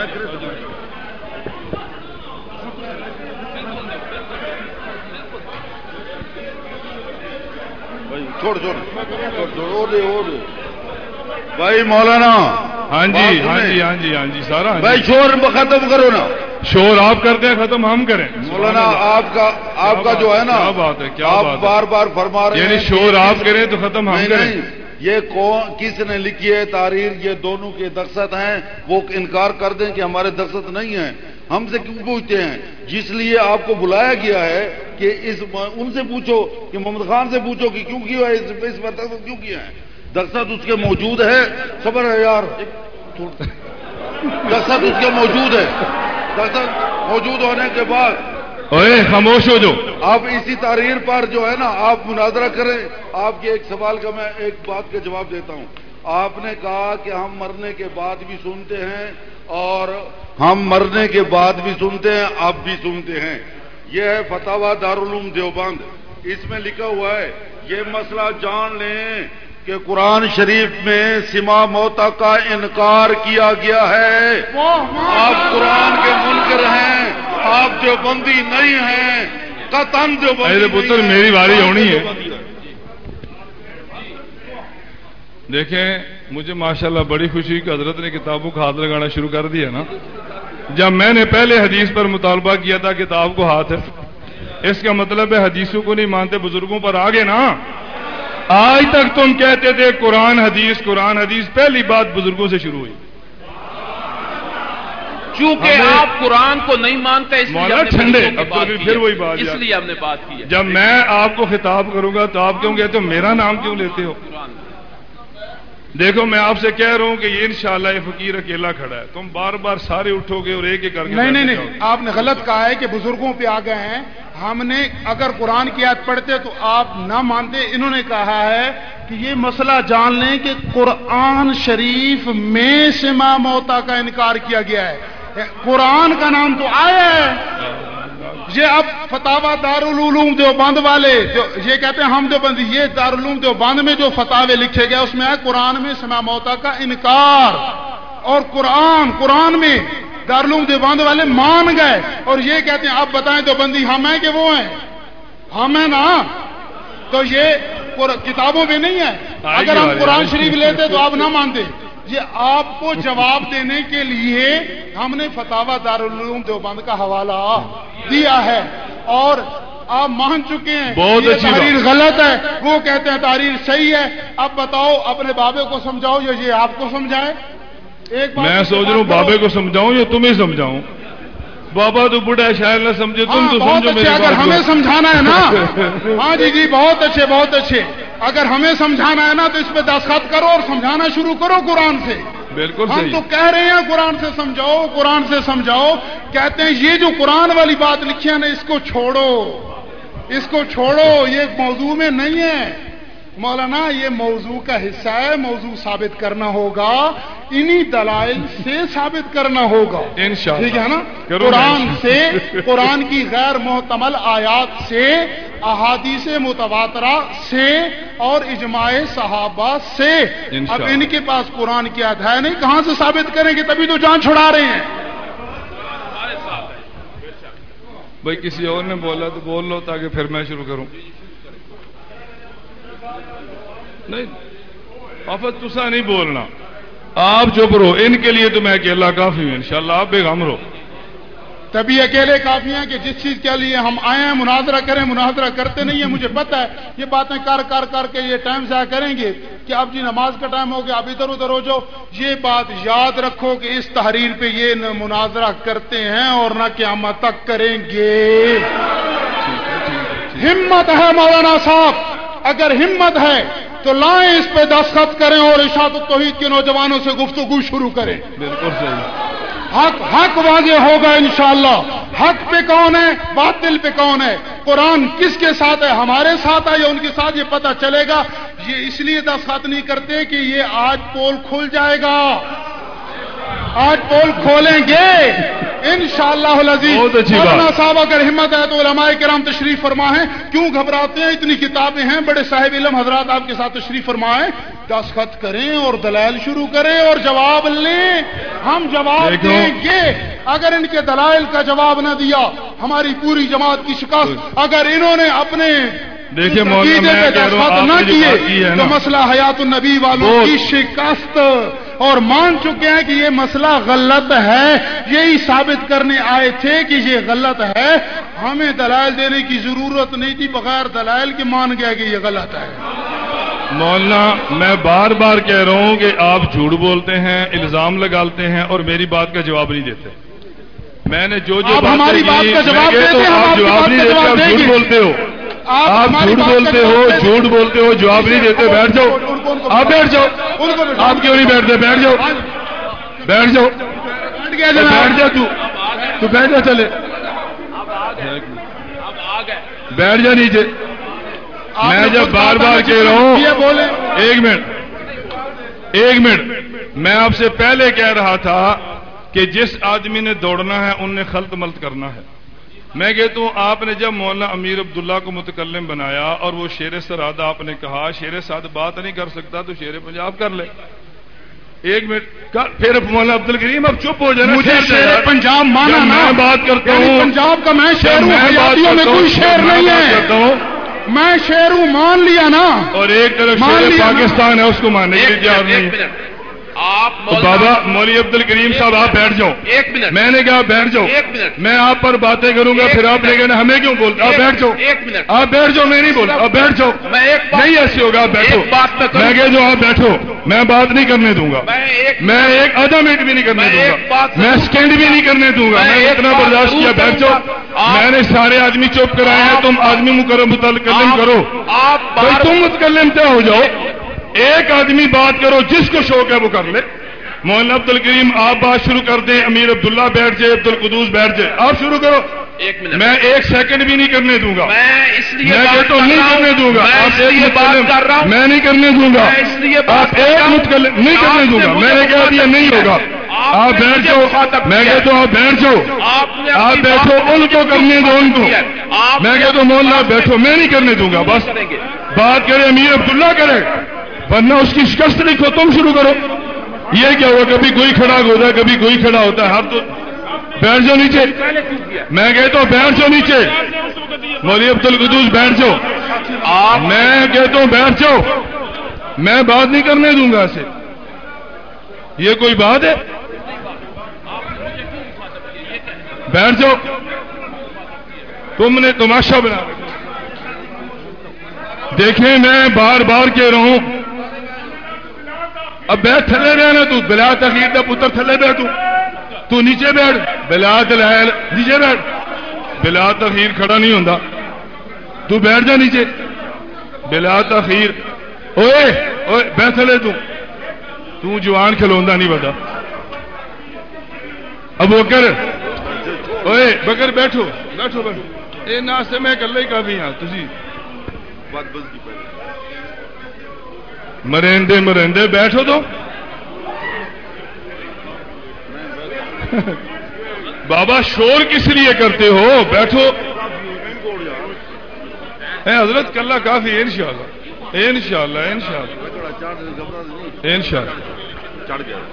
چھوڑ چھوڑ چھوڑ دے اور دے بھائی مولانا. ہاں جی ہاں جی ہاں جی ہاں جی سارا. بھائی شور ختم کرو نا. شور آپ کرتے ہیں ختم ہم کریں. مولانا آپ کا آپ کا جو ہے نا, کیا بات ہے, کیا آپ بات ہے. بار بار فرما رہے ہیں یعنی شور آپ کریں تو ختم ہم نہیں کریں. نہیں, یہ کون کس نے لکھی ہے تحریر, یہ دونوں کے دستخط ہیں. وہ انکار کر دیں کہ ہمارے دستخط نہیں ہیں. ہم سے کیوں پوچھتے ہیں؟ جس لیے آپ کو بلایا گیا ہے کہ اس ان سے پوچھو, کہ محمد خان سے پوچھو کہ کیوں کیا ہے, اس پر دستخط کیوں کیا ہے. دستخط اس کے موجود ہے. صبر ہے یار, دستخط اس کے موجود ہے. دستخط موجود ہونے کے بعد اوے خاموش ہو جو. آپ اسی تحریر پر جو ہے نا آپ مناظرہ کریں. آپ کے ایک سوال کا میں ایک بات کا جواب دیتا ہوں. آپ نے کہا کہ ہم مرنے کے بعد بھی سنتے ہیں, اور ہم مرنے کے بعد بھی سنتے ہیں, آپ بھی سنتے ہیں. یہ ہے فتاوی دارالعلوم دیوبند. اس میں لکھا ہوا ہے, یہ مسئلہ جان لیں کہ قرآن شریف میں سما موتا کا انکار کیا گیا ہے. آپ قرآن کے منکر ہیں, آپ دیوبندی نہیں ہیں, قطعاً دیوبندی میرے پتر نہیں ہیں. میری باری ہونی ہے. دیکھیں مجھے ماشاءاللہ بڑی خوشی کہ حضرت نے کتابوں کا ہاتھ لگانا شروع کر دیا نا. جب میں نے پہلے حدیث پر مطالبہ کیا تھا کتاب کو ہاتھ ہے، اس کا مطلب ہے حدیثوں کو نہیں مانتے، بزرگوں پر آگے نا۔ آج تک تم کہتے تھے قرآن حدیث قرآن حدیث، پہلی بات بزرگوں سے شروع ہوئی۔ چونکہ آپ قرآن کو نہیں مانتے اس لیے ٹھنڈے پھر وہی بات، اس لیے ہم نے بات کی ہے۔ جب میں آپ کو خطاب کروں گا تو آپ کیوں کہتے ہو میرا نام کیوں لیتے ہو؟ دیکھو میں آپ سے کہہ رہا ہوں کہ یہ انشاءاللہ یہ فقیر اکیلا کھڑا ہے، تم بار بار سارے اٹھو گے اور ایک ایک کر کے نہیں نہیں نہیں، آپ نے غلط کہا ہے کہ بزرگوں پہ آ گئے ہیں۔ ہم نے اگر قرآن کی آیت پڑھتے تو آپ نہ مانتے۔ انہوں نے کہا ہے کہ یہ مسئلہ جان لیں کہ قرآن شریف میں سما موتا کا انکار کیا گیا ہے۔ قرآن کا نام تو آیا ہے۔ یہ اب فتاوا دارالعلوم دیوبند والے جو یہ کہتے ہیں ہم دیوبند، یہ دارالعلوم دیوبند میں جو فتاوے لکھے گئے اس میں ہے قرآن میں سما موتا کا انکار، اور قرآن قرآن میں دارالعلوم دیوبند والے مان گئے اور یہ کہتے ہیں اب بتائیں دیوبندی ہم ہیں کہ وہ ہیں؟ ہم ہیں نا۔ تو یہ کتابوں میں نہیں ہے۔ اگر ہم قرآن شریف لیتے تو آپ نہ مانتے۔ یہ آپ کو جواب دینے کے لیے ہم نے فتاوا دارالعلوم دیوبند کا حوالہ دیا ہے اور آپ مان چکے ہیں یہ تحریر غلط ہے، وہ کہتے ہیں تحریر صحیح ہے۔ اب بتاؤ اپنے بابے کو سمجھاؤ یا یہ آپ کو سمجھائے؟ ایک میں سوچ رہا ہوں بابے کو سمجھاؤں یا تمہیں سمجھاؤں؟ بابا تو بوڑھا شاید نہ سمجھے، تم تو بہت اچھے، اگر ہمیں سمجھانا ہے نا ہاں جی جی بہت اچھے بہت اچھے، اگر ہمیں سمجھانا ہے نا تو اس پہ دستخط کرو اور سمجھانا شروع کرو قرآن سے۔ بالکل ہم تو کہہ رہے ہیں قرآن سے سمجھاؤ قرآن سے سمجھاؤ، کہتے ہیں یہ جو قرآن والی بات لکھی ہے نا اس کو چھوڑو اس کو چھوڑو، یہ موضوع میں نہیں ہے مولانا، یہ موضوع کا حصہ ہے، موضوع ثابت کرنا ہوگا، انہی دلائل سے ثابت کرنا ہوگا انشاءاللہ، ٹھیک ہے نا؟ قرآن سے، قرآن کی غیر محتمل آیات سے، احادیث متواترہ سے اور اجماع صحابہ سے۔ اب ان کے پاس قرآن کی آیت ہے نہیں، کہاں سے ثابت کریں گے؟ تبھی تو جان چھڑا رہے ہیں۔ بھائی کسی اور نے بولا تو بول لو تاکہ پھر میں شروع کروں۔ نہیں آفت تسا نہیں بولنا، آپ چپ رہو، ان کے لیے تو میں اکیلا کافی ہوں انشاءاللہ، آپ بے غم رہو۔ تبھی اکیلے کافی ہیں کہ جس چیز کے لیے ہم آئے ہیں مناظرہ کریں، مناظرہ کرتے نہیں ہیں، مجھے پتہ ہے یہ باتیں کر کر کر کے یہ ٹائم ضائع کریں گے کہ اب جی نماز کا ٹائم ہو گیا، اب ادھر ادھر ہو جاؤ۔ یہ بات یاد رکھو کہ اس تحریر پہ یہ نہ مناظرہ کرتے ہیں اور نہ قیامت تک کریں گے۔ ہمت ہے مولانا صاحب، اگر ہمت ہے تو لائیں اس پہ دستخط کریں اور ارشاد التوحید کے نوجوانوں سے گفتگو شروع کریں۔ بالکل صحیح، حق حق واضح ہوگا انشاءاللہ۔ حق پہ کون ہے، باطل پہ کون ہے، قرآن کس کے ساتھ ہے، ہمارے ساتھ ہے یا ان کے ساتھ، یہ پتہ چلے گا۔ یہ اس لیے دستخط نہیں کرتے کہ یہ آج پول کھل جائے گا، آج پول کھولیں گے انشاءاللہ العزیز۔ مولانا صاحب اگر ہمت ہے تو علماء کرام تشریف فرما ہے، کیوں گھبراتے ہیں؟ اتنی کتابیں ہیں، بڑے صاحب علم حضرات آپ کے ساتھ تشریف فرمائیں، دستخط کریں اور دلائل شروع کریں اور جواب لیں، ہم جواب دیں گے۔ اگر ان کے دلائل کا جواب نہ دیا ہماری پوری جماعت کی شکست۔ اگر انہوں نے اپنے دیکھیے مولانا میں کہہ رہا ہوں نہ کیے تو مسئلہ حیات النبی والوں کی شکست، اور مان چکے ہیں کہ یہ مسئلہ غلط ہے، یہی ثابت کرنے آئے تھے کہ یہ غلط ہے، ہمیں دلائل دینے کی ضرورت نہیں تھی، بغیر دلائل کے مان گیا کہ یہ غلط ہے۔ مولانا میں بار بار کہہ رہا ہوں کہ آپ جھوٹ بولتے ہیں، الزام لگاتے ہیں اور میری بات کا جواب نہیں دیتے۔ میں نے جو جو ہماری بات کا جواب دیتے ہیں، آپ جواب نہیں دیتے، آپ جھوٹ بولتے ہو، آپ جھوٹ بولتے ہو جھوٹ بولتے ہو جواب نہیں دیتے۔ بیٹھ جاؤ، آپ بیٹھ جاؤ، آپ کیوں نہیں بیٹھتے؟ بیٹھ جاؤ بیٹھ جاؤ بیٹھ جاؤ تو تو بیٹھ جا، چلے بیٹھ جا نیچے۔ میں جب بار بار کہہ رہا ہوں، ایک منٹ ایک منٹ میں آپ سے پہلے کہہ رہا تھا کہ جس آدمی نے دوڑنا ہے ان نے خلط ملط کرنا ہے۔ میں کہتا ہوں آپ نے جب مولانا امیر عبداللہ کو متکلم بنایا اور وہ شیر سرادہ آپ نے کہا، شیر سعد بات نہیں کر سکتا تو شیر پنجاب کر لے۔ ایک منٹ پھر مولانا عبد الکریم اب چپ ہو جانا، مجھے شیر پنجاب مانا نا، میں بات کرتا ہوں پنجاب کا میں شیر ہوں، حیاتیوں میں کوئی شیر نہیں ہے، میں شیر ہوں، مان لیا نا، اور ایک طرف شیر پاکستان ہے اس کو ماننے کی تیار نہیں۔ آپ بابا مولوی عبد الکریم صاحب آپ بیٹھ جاؤ. ایک منٹ. میں نے کہا بیٹھ جاؤ. ایک منٹ. میں آپ پر باتیں کروں گا پھر آپ نے کہنا ہمیں کیوں بولتے. آپ بیٹھ جاؤ. ایک منٹ. آپ بیٹھ جاؤ. میں نہیں بولتا. آپ بیٹھ جاؤ. میں ایک نہیں ایسے ہوگا. آپ بیٹھو. میں کہہ دوں آپ بیٹھو. میں بات نہیں کرنے دوں گا. میں ایک آدھا منٹ بھی نہیں کرنے دوں گا. میں سیکنڈ بھی نہیں کرنے دوں گا. میں اتنا برداشت کیا. بیٹھ جاؤ. میں نے سارے آدمی چپ کرائے ہیں. تم آدمی مکرم متکلم کرو. بھائی تم متکلم کیا ہو جاؤ. ایک آدمی بات کرو جس کو شوق ہے وہ کر لے. مولانا عبد الکریم آپ بات شروع کر دیں. امیر عبداللہ بیٹھ جائے. عبد القدوس بیٹھ جائے. آپ شروع کرو. ایک منٹ. میں ایک سیکنڈ بھی نہیں کرنے دوں گا. میں اس لیے میں کہتا ہوں نہیں کرنے دوں گا. آپ ایک بات کر رہا ہوں. میں نہیں کرنے دوں گا. آپ ایک متکلم نہیں کرنے دوں گا. میں نے کہا دیا نہیں ہوگا. آپ بیٹھ جاؤ. میں کہتا ہوں آپ بیٹھ جاؤ. آپ بیٹھو. ان کو کرنے دو. ان کو میں کہتا ہوں مولانا بیٹھو. میں نہیں کرنے دوں گا. بس بات کرے امیر عبداللہ کرے ورنہ اس کی شکست لکھو. تم شروع کرو. یہ کیا ہوا کبھی کوئی کھڑا ہوتا ہے کبھی کوئی کھڑا ہوتا ہے. ہر تو بیٹھ جاؤ نیچے. میں کہتا ہوں بیٹھ جاؤ نیچے. مولوی عبد القدوس بیٹھ جاؤ. میں کہتا ہوں بیٹھ جاؤ. میں بات نہیں کرنے دوں گا ایسے. یہ کوئی بات ہے. بیٹھ جاؤ. تم نے تماشا بنا دیکھیں. میں بار بار کہہ رہا ہوں اب بیٹھ تھلے رہنا. تو بلا تخیر دا پتر تھلے بیٹھو. تو نیچے بیٹھ. بلا دلائل نیچے بیٹھ. بلا تخیر کھڑا نہیں ہوتا. تو بیٹھ جا نیچے. بلا تخیر. اوے اوے بیٹھ تھلے. تو تو جوان کھلوندا نہیں بتا. اب وہ کر. اوے بکر بیٹھو بیٹھو بیٹھو. اے ناستے میں کلے ہی کافی ہاں. تسی مرندے مرندے بیٹھو. تو بابا شور کس لیے کرتے ہو. بیٹھو. اے حضرت کلہ کافی. انشاءاللہ انشاءاللہ انشاءاللہ انشاءاللہ چڑھ گیا.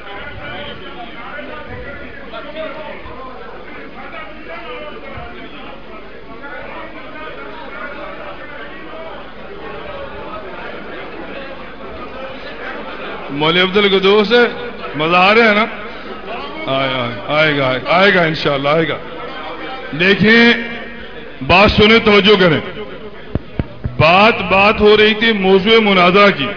مولوی عبد القدوس مزہ آ رہا ہے نا. آئے گا آئے گا انشاءاللہ آئے گا. دیکھیں بات سنیں توجہ کریں. بات بات ہو رہی تھی موضوع مناظرہ کی.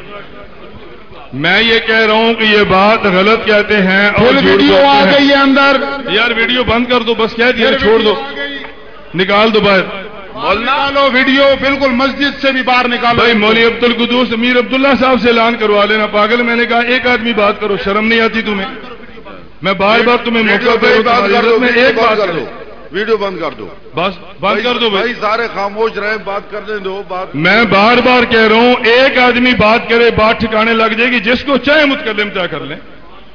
میں یہ کہہ رہا ہوں کہ یہ بات غلط کہتے ہیں اور ویڈیو آ گئی ہے اندر. یار ویڈیو بند کر دو. بس کہہ دیا چھوڑ دو. نکال دو باہر. نکالو ویڈیو. بالکل مسجد سے بھی باہر نکالو. بھائی مولوی عبد القدوس امیر عبداللہ صاحب سے اعلان کروا لینا. پاگل. میں نے کہا ایک آدمی بات کرو. شرم نہیں آتی تمہیں. میں بار بار تمہیں موقع دے رہا میں ایک بات کر دو. ویڈیو بند کر دو. بس بند کر دو بھائی. سارے خاموش رہے. بات کرنے دو. بات میں بار بار کہہ رہا ہوں ایک آدمی بات کرے بات ٹھکانے لگ جائے گی. جس کو چاہے متکلم طے کر لیں.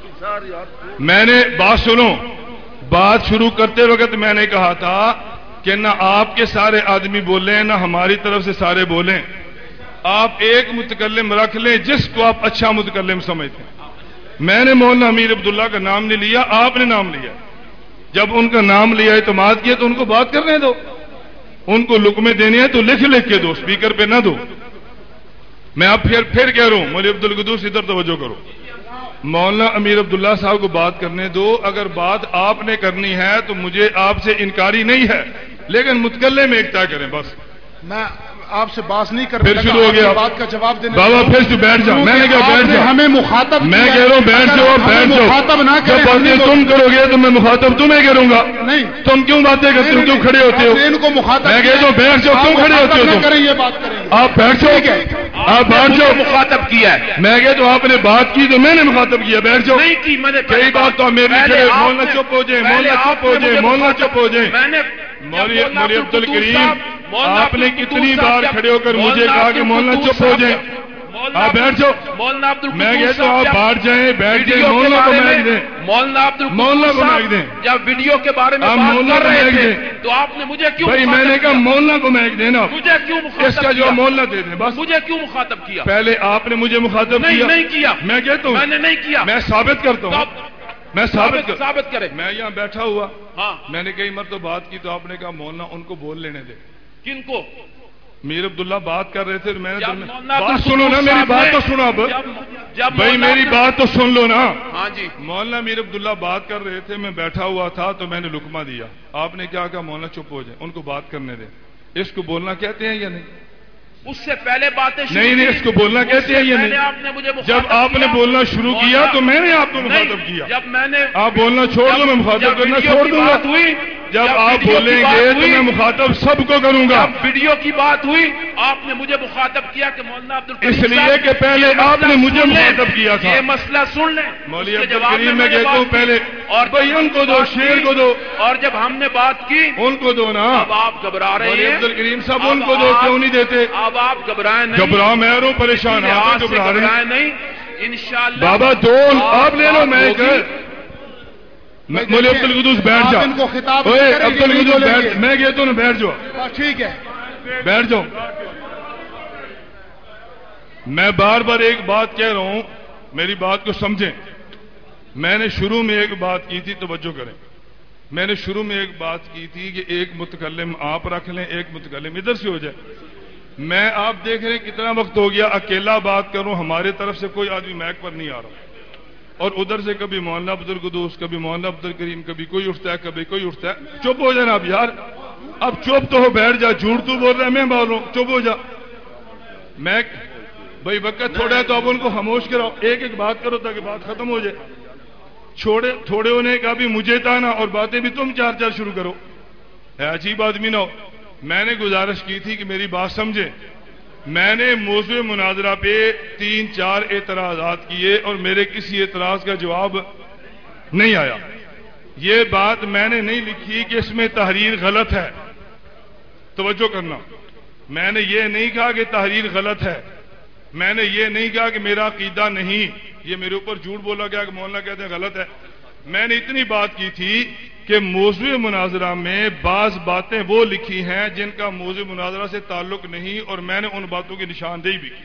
میں نے بات سنو. بات شروع کرتے وقت میں نے کہا تھا کہ نہ آپ کے سارے آدمی بولیں نہ ہماری طرف سے سارے بولیں. آپ ایک متکلم رکھ لیں جس کو آپ اچھا متکلم سمجھتے ہیں. میں نے مولانا امیر عبداللہ کا نام نہیں لیا. آپ نے نام لیا. جب ان کا نام لیا اعتماد کیا تو ان کو بات کرنے دو. ان کو لقمے دینے ہیں تو لکھ لکھ کے دو. اسپیکر پہ نہ دو. میں اب پھر پھر کہہ رہا ہوں مولوی عبد القدوس ادھر توجہ کرو. مولانا امیر عبداللہ صاحب کو بات کرنے دو. اگر بات آپ نے کرنی ہے تو مجھے آپ سے انکاری نہیں ہے لیکن متکلم ایک طے کریں. بس میں آپ سے بات نہیں کر. پھر شروع ہو گیا. بات کا جواب دینے. بابا پھر سے بیٹھ جاؤ. میں نے کہا بیٹھ جاؤ. ہمیں مخاطب. میں کہہ رہا ہوں بیٹھ جاؤ. بیٹھ جاؤ. مخاطب نہ کریں. باتیں تم کرو گے تو میں مخاطب تمہیں کروں گا. نہیں تم کیوں باتیں کرتے ہو. کیوں کھڑے ہوتے ہو. ان کو مخاطب. میں کہتا ہوں بیٹھ جاؤ. تم کھڑے ہوتے ہو. کریں یہ بات کریں. آپ بیٹھ جاؤ. آپ بیٹھ جاؤ. مخاطب کیا ہے. میں کہتا ہوں آپ نے بات کی تو میں نے مخاطب کیا. بیٹھ جاؤ. نہیں کی میں نے. کئی بات تو میری مولانا چپ ہو جائے. مولانا چپ ہو جائے. مولانا چپ ہو جائے. میں نے مولوی عبد الکریم آپ نے کتنی بار کھڑے ہو کر مجھے کہا کہ مولانا چپ ہو جائیں. آپ بیٹھ جاؤ. مولانا عبد میں کہتا ہوں آپ باہر جائیں. بیٹھ جائیں. مولانا کو میک دیں. مولانا عبد مولانا کو میک دیں. جب ویڈیو کے بارے میں بات کر رہے تھے تو آپ نے مجھے کیوں. بھائی میں نے کہا مولانا کو میک دینا. مجھے کیوں اس کا جو مولانا دے دیں. بس مجھے کیوں مخاطب کیا. پہلے آپ نے مجھے مخاطب کیا. نہیں کیا. میں کہتا ہوں میں نے نہیں کیا. میں ثابت کرتا ہوں. میں ثابت ثابت کرے. میں یہاں بیٹھا ہوا. ہاں میں نے کئی مرتبہ بات کی تو آپ نے کہا مولانا ان کو بول لینے دے. کن کو. میر عبداللہ بات کر رہے تھے. میں نے بات سنو نا. میری بات تو سنو. اب جب بھائی میری بات تو سن لو نا. ہاں جی. مولانا میر عبداللہ بات کر رہے تھے, میں بیٹھا ہوا تھا تو میں نے لقمہ دیا. آپ نے کیا کہا مولانا چپ ہو جائیں, ان کو بات کرنے دیں. اس کو بولنا کہتے ہیں یا نہیں؟ اس سے پہلے باتیں نہیں نہیں اس کو بولنا کہتے ہیں یا نہیں؟ جب آپ نے بولنا شروع کیا تو میں نے آپ کو مخاطب کیا. جب میں نے آپ بولنا چھوڑ دو, میں مخاطب کرنا چھوڑ دوں گا. جب آپ بولیں گے تو میں مخاطب سب کو کروں گا. جب ویڈیو کی بات ہوئی آپ نے مجھے مخاطب کیا کہ مولانا عبدالکریم اس لیے کہ پہلے آپ نے مجھے مخاطب کیا تھا. یہ مسئلہ سن لیں. مولوی عبدالکریم میں کہتا ہوں پہلے, اور بھائی ان کو دو, شیر کو دو. اور جب ہم نے بات کی ان کو دو نا. اب آپ گھبرا رہے ہیں. مولوی عبدالکریم صاحب ان کو دو, کیوں نہیں دیتے؟ اب آپ گھبرائیں نہیں. گھبراؤ میں رہوں, پریشان آپ گھبرا رہے ہیں نہیں. انشاءاللہ بابا دو آپ لے لو, میں مولوی عبدالقدوس بیٹھ جا. ان کو خطاب عبدالقدوس بیٹھ, میں کہتا ہوں بیٹھ جاؤ. ٹھیک ہے بیٹھ جاؤ. میں بار بار ایک بات کہہ رہا ہوں, میری بات کو سمجھیں. میں نے شروع میں ایک بات کی تھی, توجہ کریں. میں نے شروع میں ایک بات کی تھی کہ ایک متکلم آپ رکھ لیں, ایک متکلم ادھر سے ہو جائے. میں آپ دیکھ رہے ہیں کتنا وقت ہو گیا اکیلا بات کروں, ہمارے طرف سے کوئی آدمی میک پر نہیں آ رہا, اور ادھر سے کبھی مولانا عبدالقدوس, کبھی مولانا عبدالکریم, کبھی کوئی اٹھتا ہے, کبھی کوئی اٹھتا ہے. چپ ہو جانا اب یار, اب چپ تو ہو, بیٹھ جا. جھوٹ تو بول رہا ہے, میں بول رہا ہوں, چپ ہو جا. میں بھائی وقت تھوڑا ہے تو اب ان کو خاموش کراؤ, ایک ایک بات کرو تاکہ بات ختم ہو جائے. چھوڑے تھوڑے ہونے کا بھی مجھے تھا نا, اور باتیں بھی تم چار چار شروع کرو, ہے عجیب آدمی نہ ہو. میں نے گزارش کی تھی کہ میری بات سمجھیں. میں نے موضوع مناظرہ پہ تین چار اعتراضات کیے اور میرے کسی اعتراض کا جواب نہیں آیا. یہ بات میں نے نہیں لکھی کہ اس میں تحریر غلط ہے, توجہ کرنا. میں نے یہ نہیں کہا کہ تحریر غلط ہے, میں نے یہ نہیں کہا کہ میرا عقیدہ نہیں, یہ میرے اوپر جھوٹ بولا گیا کہ مولانا کہتے ہیں غلط ہے. میں نے اتنی بات کی تھی کہ موضوع مناظرہ میں بعض باتیں وہ لکھی ہیں جن کا موضوع مناظرہ سے تعلق نہیں, اور میں نے ان باتوں کی نشاندہی بھی کی.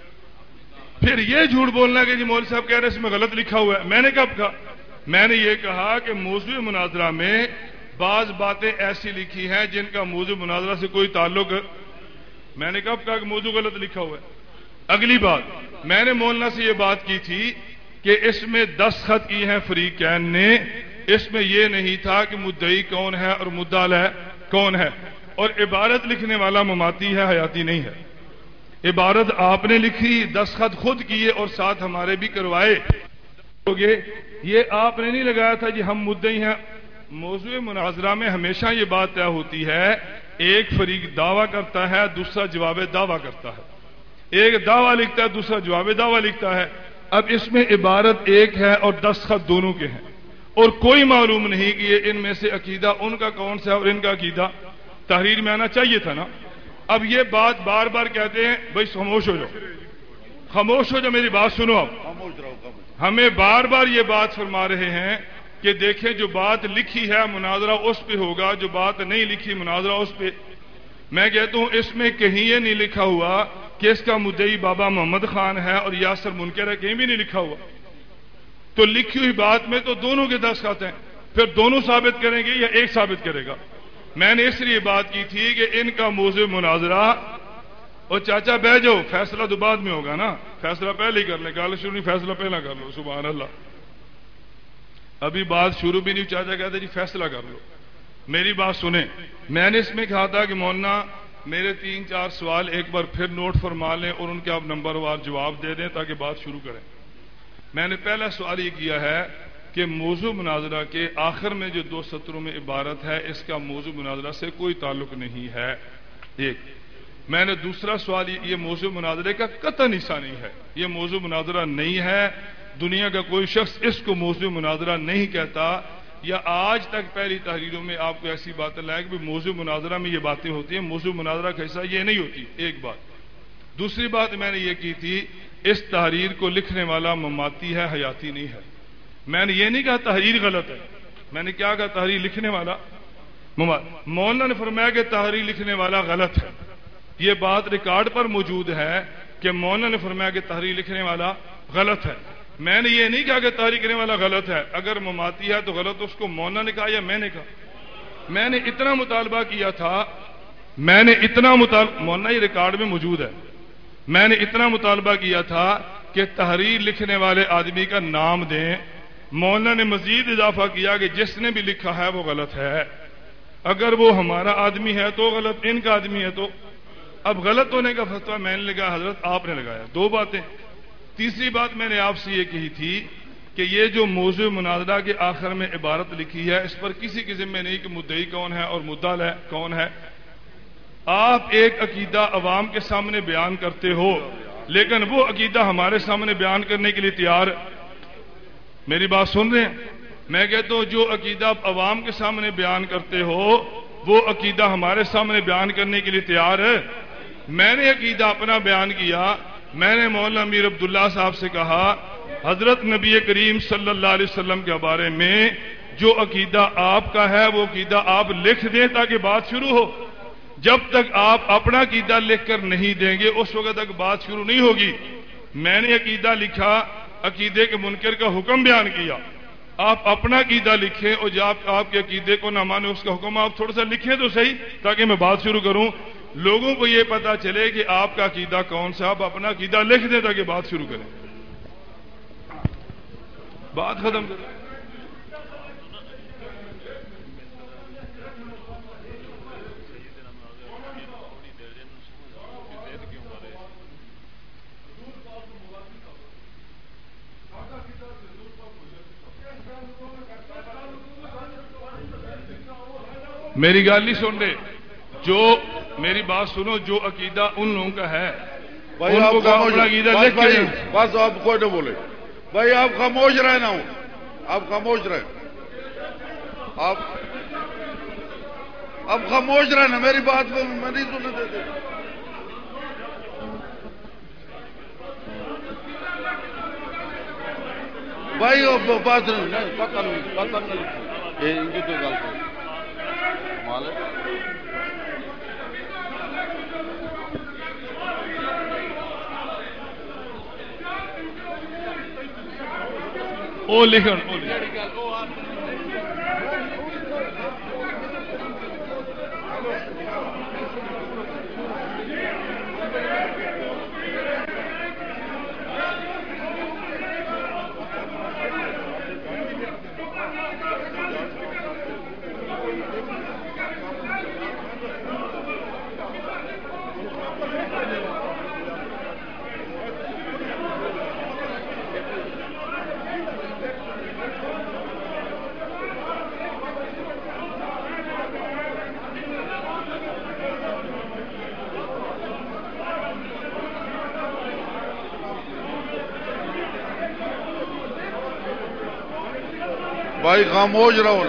پھر یہ جھوٹ بولنا کہ جی مولوی صاحب کہہ رہے ہیں اس میں غلط لکھا ہوا ہے. میں نے کب کہا؟ میں نے یہ کہا کہ موضوع مناظرہ میں بعض باتیں ایسی لکھی ہیں جن کا موضوع مناظرہ سے کوئی تعلق. میں نے کب کہا کہ موضوع غلط لکھا ہوا ہے؟ اگلی بات, میں نے مولانا سے یہ بات کی تھی کہ اس میں دستخط کی ہیں فریقین نے, اس میں یہ نہیں تھا کہ مدعی کون ہے اور مدعا علیہ کون ہے, اور عبارت لکھنے والا مماتی ہے, حیاتی نہیں ہے. عبارت آپ نے لکھی, دستخط خود کیے اور ساتھ ہمارے بھی کروائے. یہ آپ نے نہیں لگایا تھا جی ہم مدعی ہیں. موضوع مناظرہ میں ہمیشہ یہ بات طے ہوتی ہے, ایک فریق دعویٰ کرتا ہے, دوسرا جواب دعویٰ کرتا ہے. ایک دعویٰ لکھتا ہے, دوسرا جواب دعویٰ لکھتا ہے. اب اس میں عبارت ایک ہے اور دستخط دونوں کے ہیں, اور کوئی معلوم نہیں کہ یہ ان میں سے عقیدہ ان کا کون سا ہے اور ان کا عقیدہ تحریر میں آنا چاہیے تھا نا. اب یہ بات بار بار کہتے ہیں, بھائی خاموش ہو جاؤ, خاموش ہو جاؤ, میری بات سنو. اب ہمیں بار بار یہ بات فرما رہے ہیں کہ دیکھیں جو بات لکھی ہے مناظرہ اس پہ ہوگا, جو بات نہیں لکھی مناظرہ اس پہ. میں کہتا ہوں اس میں کہیں یہ نہیں لکھا ہوا کہ اس کا مدعی بابا محمد خان ہے اور یاسر منکر ہے, کہیں بھی نہیں لکھا ہوا. تو لکھی ہوئی بات میں تو دونوں کے دستخط ہیں, پھر دونوں ثابت کریں گے یا ایک ثابت کرے گا. میں نے اس لیے بات کی تھی کہ ان کا موضوع مناظرہ, اور چاچا بہ جاؤ, فیصلہ تو بعد میں ہوگا نا, فیصلہ پہلے ہی کر لیں, گال شروع نہیں, فیصلہ پہلا کر لو. سبحان اللہ, ابھی بات شروع بھی نہیں, چاچا کہتے جی فیصلہ کر لو. میری بات سنیں, میں نے اس میں کہا تھا کہ مولانا میرے تین چار سوال ایک بار پھر نوٹ فرما لیں اور ان کے آپ نمبر وار جواب دے دیں تاکہ بات شروع کریں. میں نے پہلا سوال یہ کیا ہے کہ موضوع مناظرہ کے آخر میں جو دو سطروں میں عبارت ہے اس کا موضوع مناظرہ سے کوئی تعلق نہیں ہے. ایک. میں نے دوسرا سوال یہ موضوع مناظرے کا قطعی حصہ نہیں ہے, یہ موضوع مناظرہ نہیں ہے. دنیا کا کوئی شخص اس کو موضوع مناظرہ نہیں کہتا, یا آج تک پہلی تحریروں میں آپ کو ایسی باتیں لائے کہ موضوع مناظرہ میں یہ باتیں ہوتی ہیں, موضوع مناظرہ کا حصہ یہ نہیں ہوتی. ایک بات. دوسری بات میں نے یہ کی تھی اس تحریر کو لکھنے والا مماتی ہے, حیاتی نہیں ہے. میں نے یہ نہیں کہا تحریر غلط ہے, میں نے کیا کہا تحریر لکھنے والا مماتی. مولانا نے فرمایا کہ تحریر لکھنے والا غلط ہے. یہ بات ریکارڈ پر موجود ہے کہ مولانا نے فرمایا کہ تحریر لکھنے والا غلط ہے. میں نے یہ نہیں کہا کہ تحریر کرنے والا غلط ہے. اگر مماتی ہے تو غلط اس کو مولانا نے کہا یا میں نے کہا؟ میں نے اتنا مطالبہ کیا تھا, میں نے اتنا مطالبہ, مولانا یہ ریکارڈ میں موجود ہے, میں نے اتنا مطالبہ کیا تھا کہ تحریر لکھنے والے آدمی کا نام دیں. مولانا نے مزید اضافہ کیا کہ جس نے بھی لکھا ہے وہ غلط ہے. اگر وہ ہمارا آدمی ہے تو غلط، ان کا آدمی ہے تو. اب غلط ہونے کا فتویٰ میں نے لگایا، حضرت آپ نے لگایا. دو باتیں. تیسری بات میں نے آپ سے یہ کہی تھی کہ یہ جو موضوع مناظرہ کے آخر میں عبارت لکھی ہے اس پر کسی کے ذمہ نہیں کہ مدعی کون ہے اور مدعا کون ہے. آپ ایک عقیدہ عوام کے سامنے بیان کرتے ہو لیکن وہ عقیدہ ہمارے سامنے بیان کرنے کے لیے تیار. میری بات سن رہے ہیں؟ میں کہتا ہوں جو عقیدہ آپ عوام کے سامنے بیان کرتے ہو وہ عقیدہ ہمارے سامنے بیان کرنے کے لیے تیار ہے. میں نے عقیدہ اپنا بیان کیا. میں نے مولانا امیر عبداللہ صاحب سے کہا حضرت نبی کریم صلی اللہ علیہ وسلم کے بارے میں جو عقیدہ آپ کا ہے وہ عقیدہ آپ لکھ دیں تاکہ بات شروع ہو. جب تک آپ اپنا عقیدہ لکھ کر نہیں دیں گے اس وقت تک بات شروع نہیں ہوگی. میں نے عقیدہ لکھا، عقیدے کے منکر کا حکم بیان کیا. آپ اپنا عقیدہ لکھیں اور جب آپ کے عقیدے کو نہ مانے اس کا حکم آپ تھوڑا سا لکھیں تو صحیح تاکہ میں بات شروع کروں. لوگوں کو یہ پتا چلے کہ آپ کا عقیدہ کون سا. آپ اپنا عقیدہ لکھ دیں تاکہ بات شروع کریں. بات ختم کریں. میری گال نہیں سن رہے. جو میری بات سنو، جو عقیدہ ان لوگوں کا ہے بھائی ان آپ کو خاموش اپنا عقیدہ بس لکھ بھائی کے بس آپ کوئی نہ بولے. بھائی آپ خاموش رہے نہ ہوں، آپ خاموش رہے. آپ اب خاموش رہے نا، میری بات میں نہیں سننے دیتے. بھائی بات نہیں پتہ نہیں پتہ نہیں ان کی تو گل مالک او لکھن او لکھن بھائی خاموش رہو نا.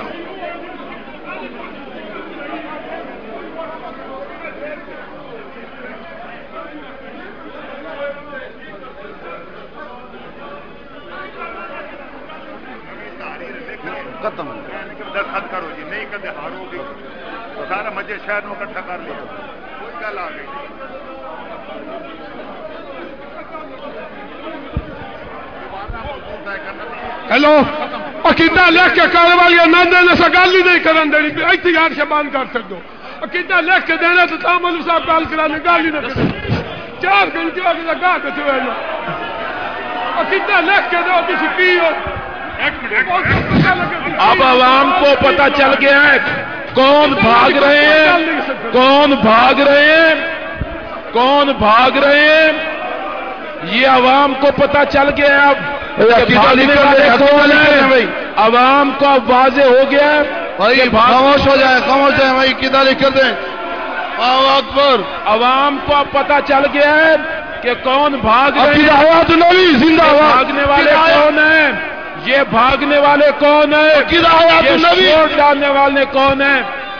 ختم دستخط کرو جی، نہیں کدے ہارو گے تو سارا مجھے شہر میں اکٹھا کر لو. کوئی گل آ گئی. ہیلو عقیدہ لکھ کے کرنے والی نہ دینے سے گل ہی نہیں کرن دینی. احتیاط سے بند کر سکتے ہو. عقیدہ لکھ کے دینا تو تام مولوی صاحب گل کرانے گل ہی نہ کریں. چار گھنٹے ہو گئے گاہ کے چھوڑے نا. عقیدہ لکھ کے دو کسی کی ہو. اب عوام کو پتہ چل گیا ہے کون بھاگ رہے ہیں، کون بھاگ رہے ہیں، کون بھاگ رہے ہیں. یہ عوام کو پتہ چل گیا ہے. اب بھاگنے والے کون ہیں عوام کو اب واضح ہو گیا ہے. بھائی خاموش ہو جائے، خاموش ہو جائے بھائی. کدھر لکھ کر دیں. اکبر عوام کو اب پتہ چل گیا ہے کہ کون بھاگ رہے ہیں. بھاگنے والے کون ہیں، یہ بھاگنے والے کون ہیں، یہ شور ڈالنے والے کون ہیں.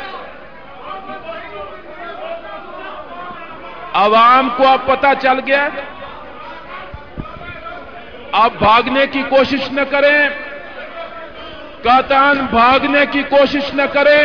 عوام کو اب پتہ چل گیا. آپ بھاگنے کی کوشش نہ کریں، قاطعاً بھاگنے کی کوشش نہ کریں.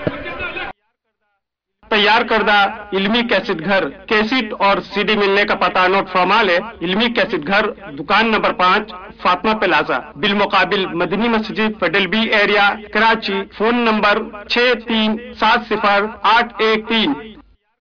تیار کردہ علمی کیسٹ گھر کیسٹ اور سی ڈی ملنے کا پتہ نوٹ فرما لے. علمی کیسٹ گھر دکان نمبر پانچ فاطمہ پلازا بالمقابل Madni Masjid federal B area Karachi. Phone number چھ تین سات صفر آٹھ ایک تین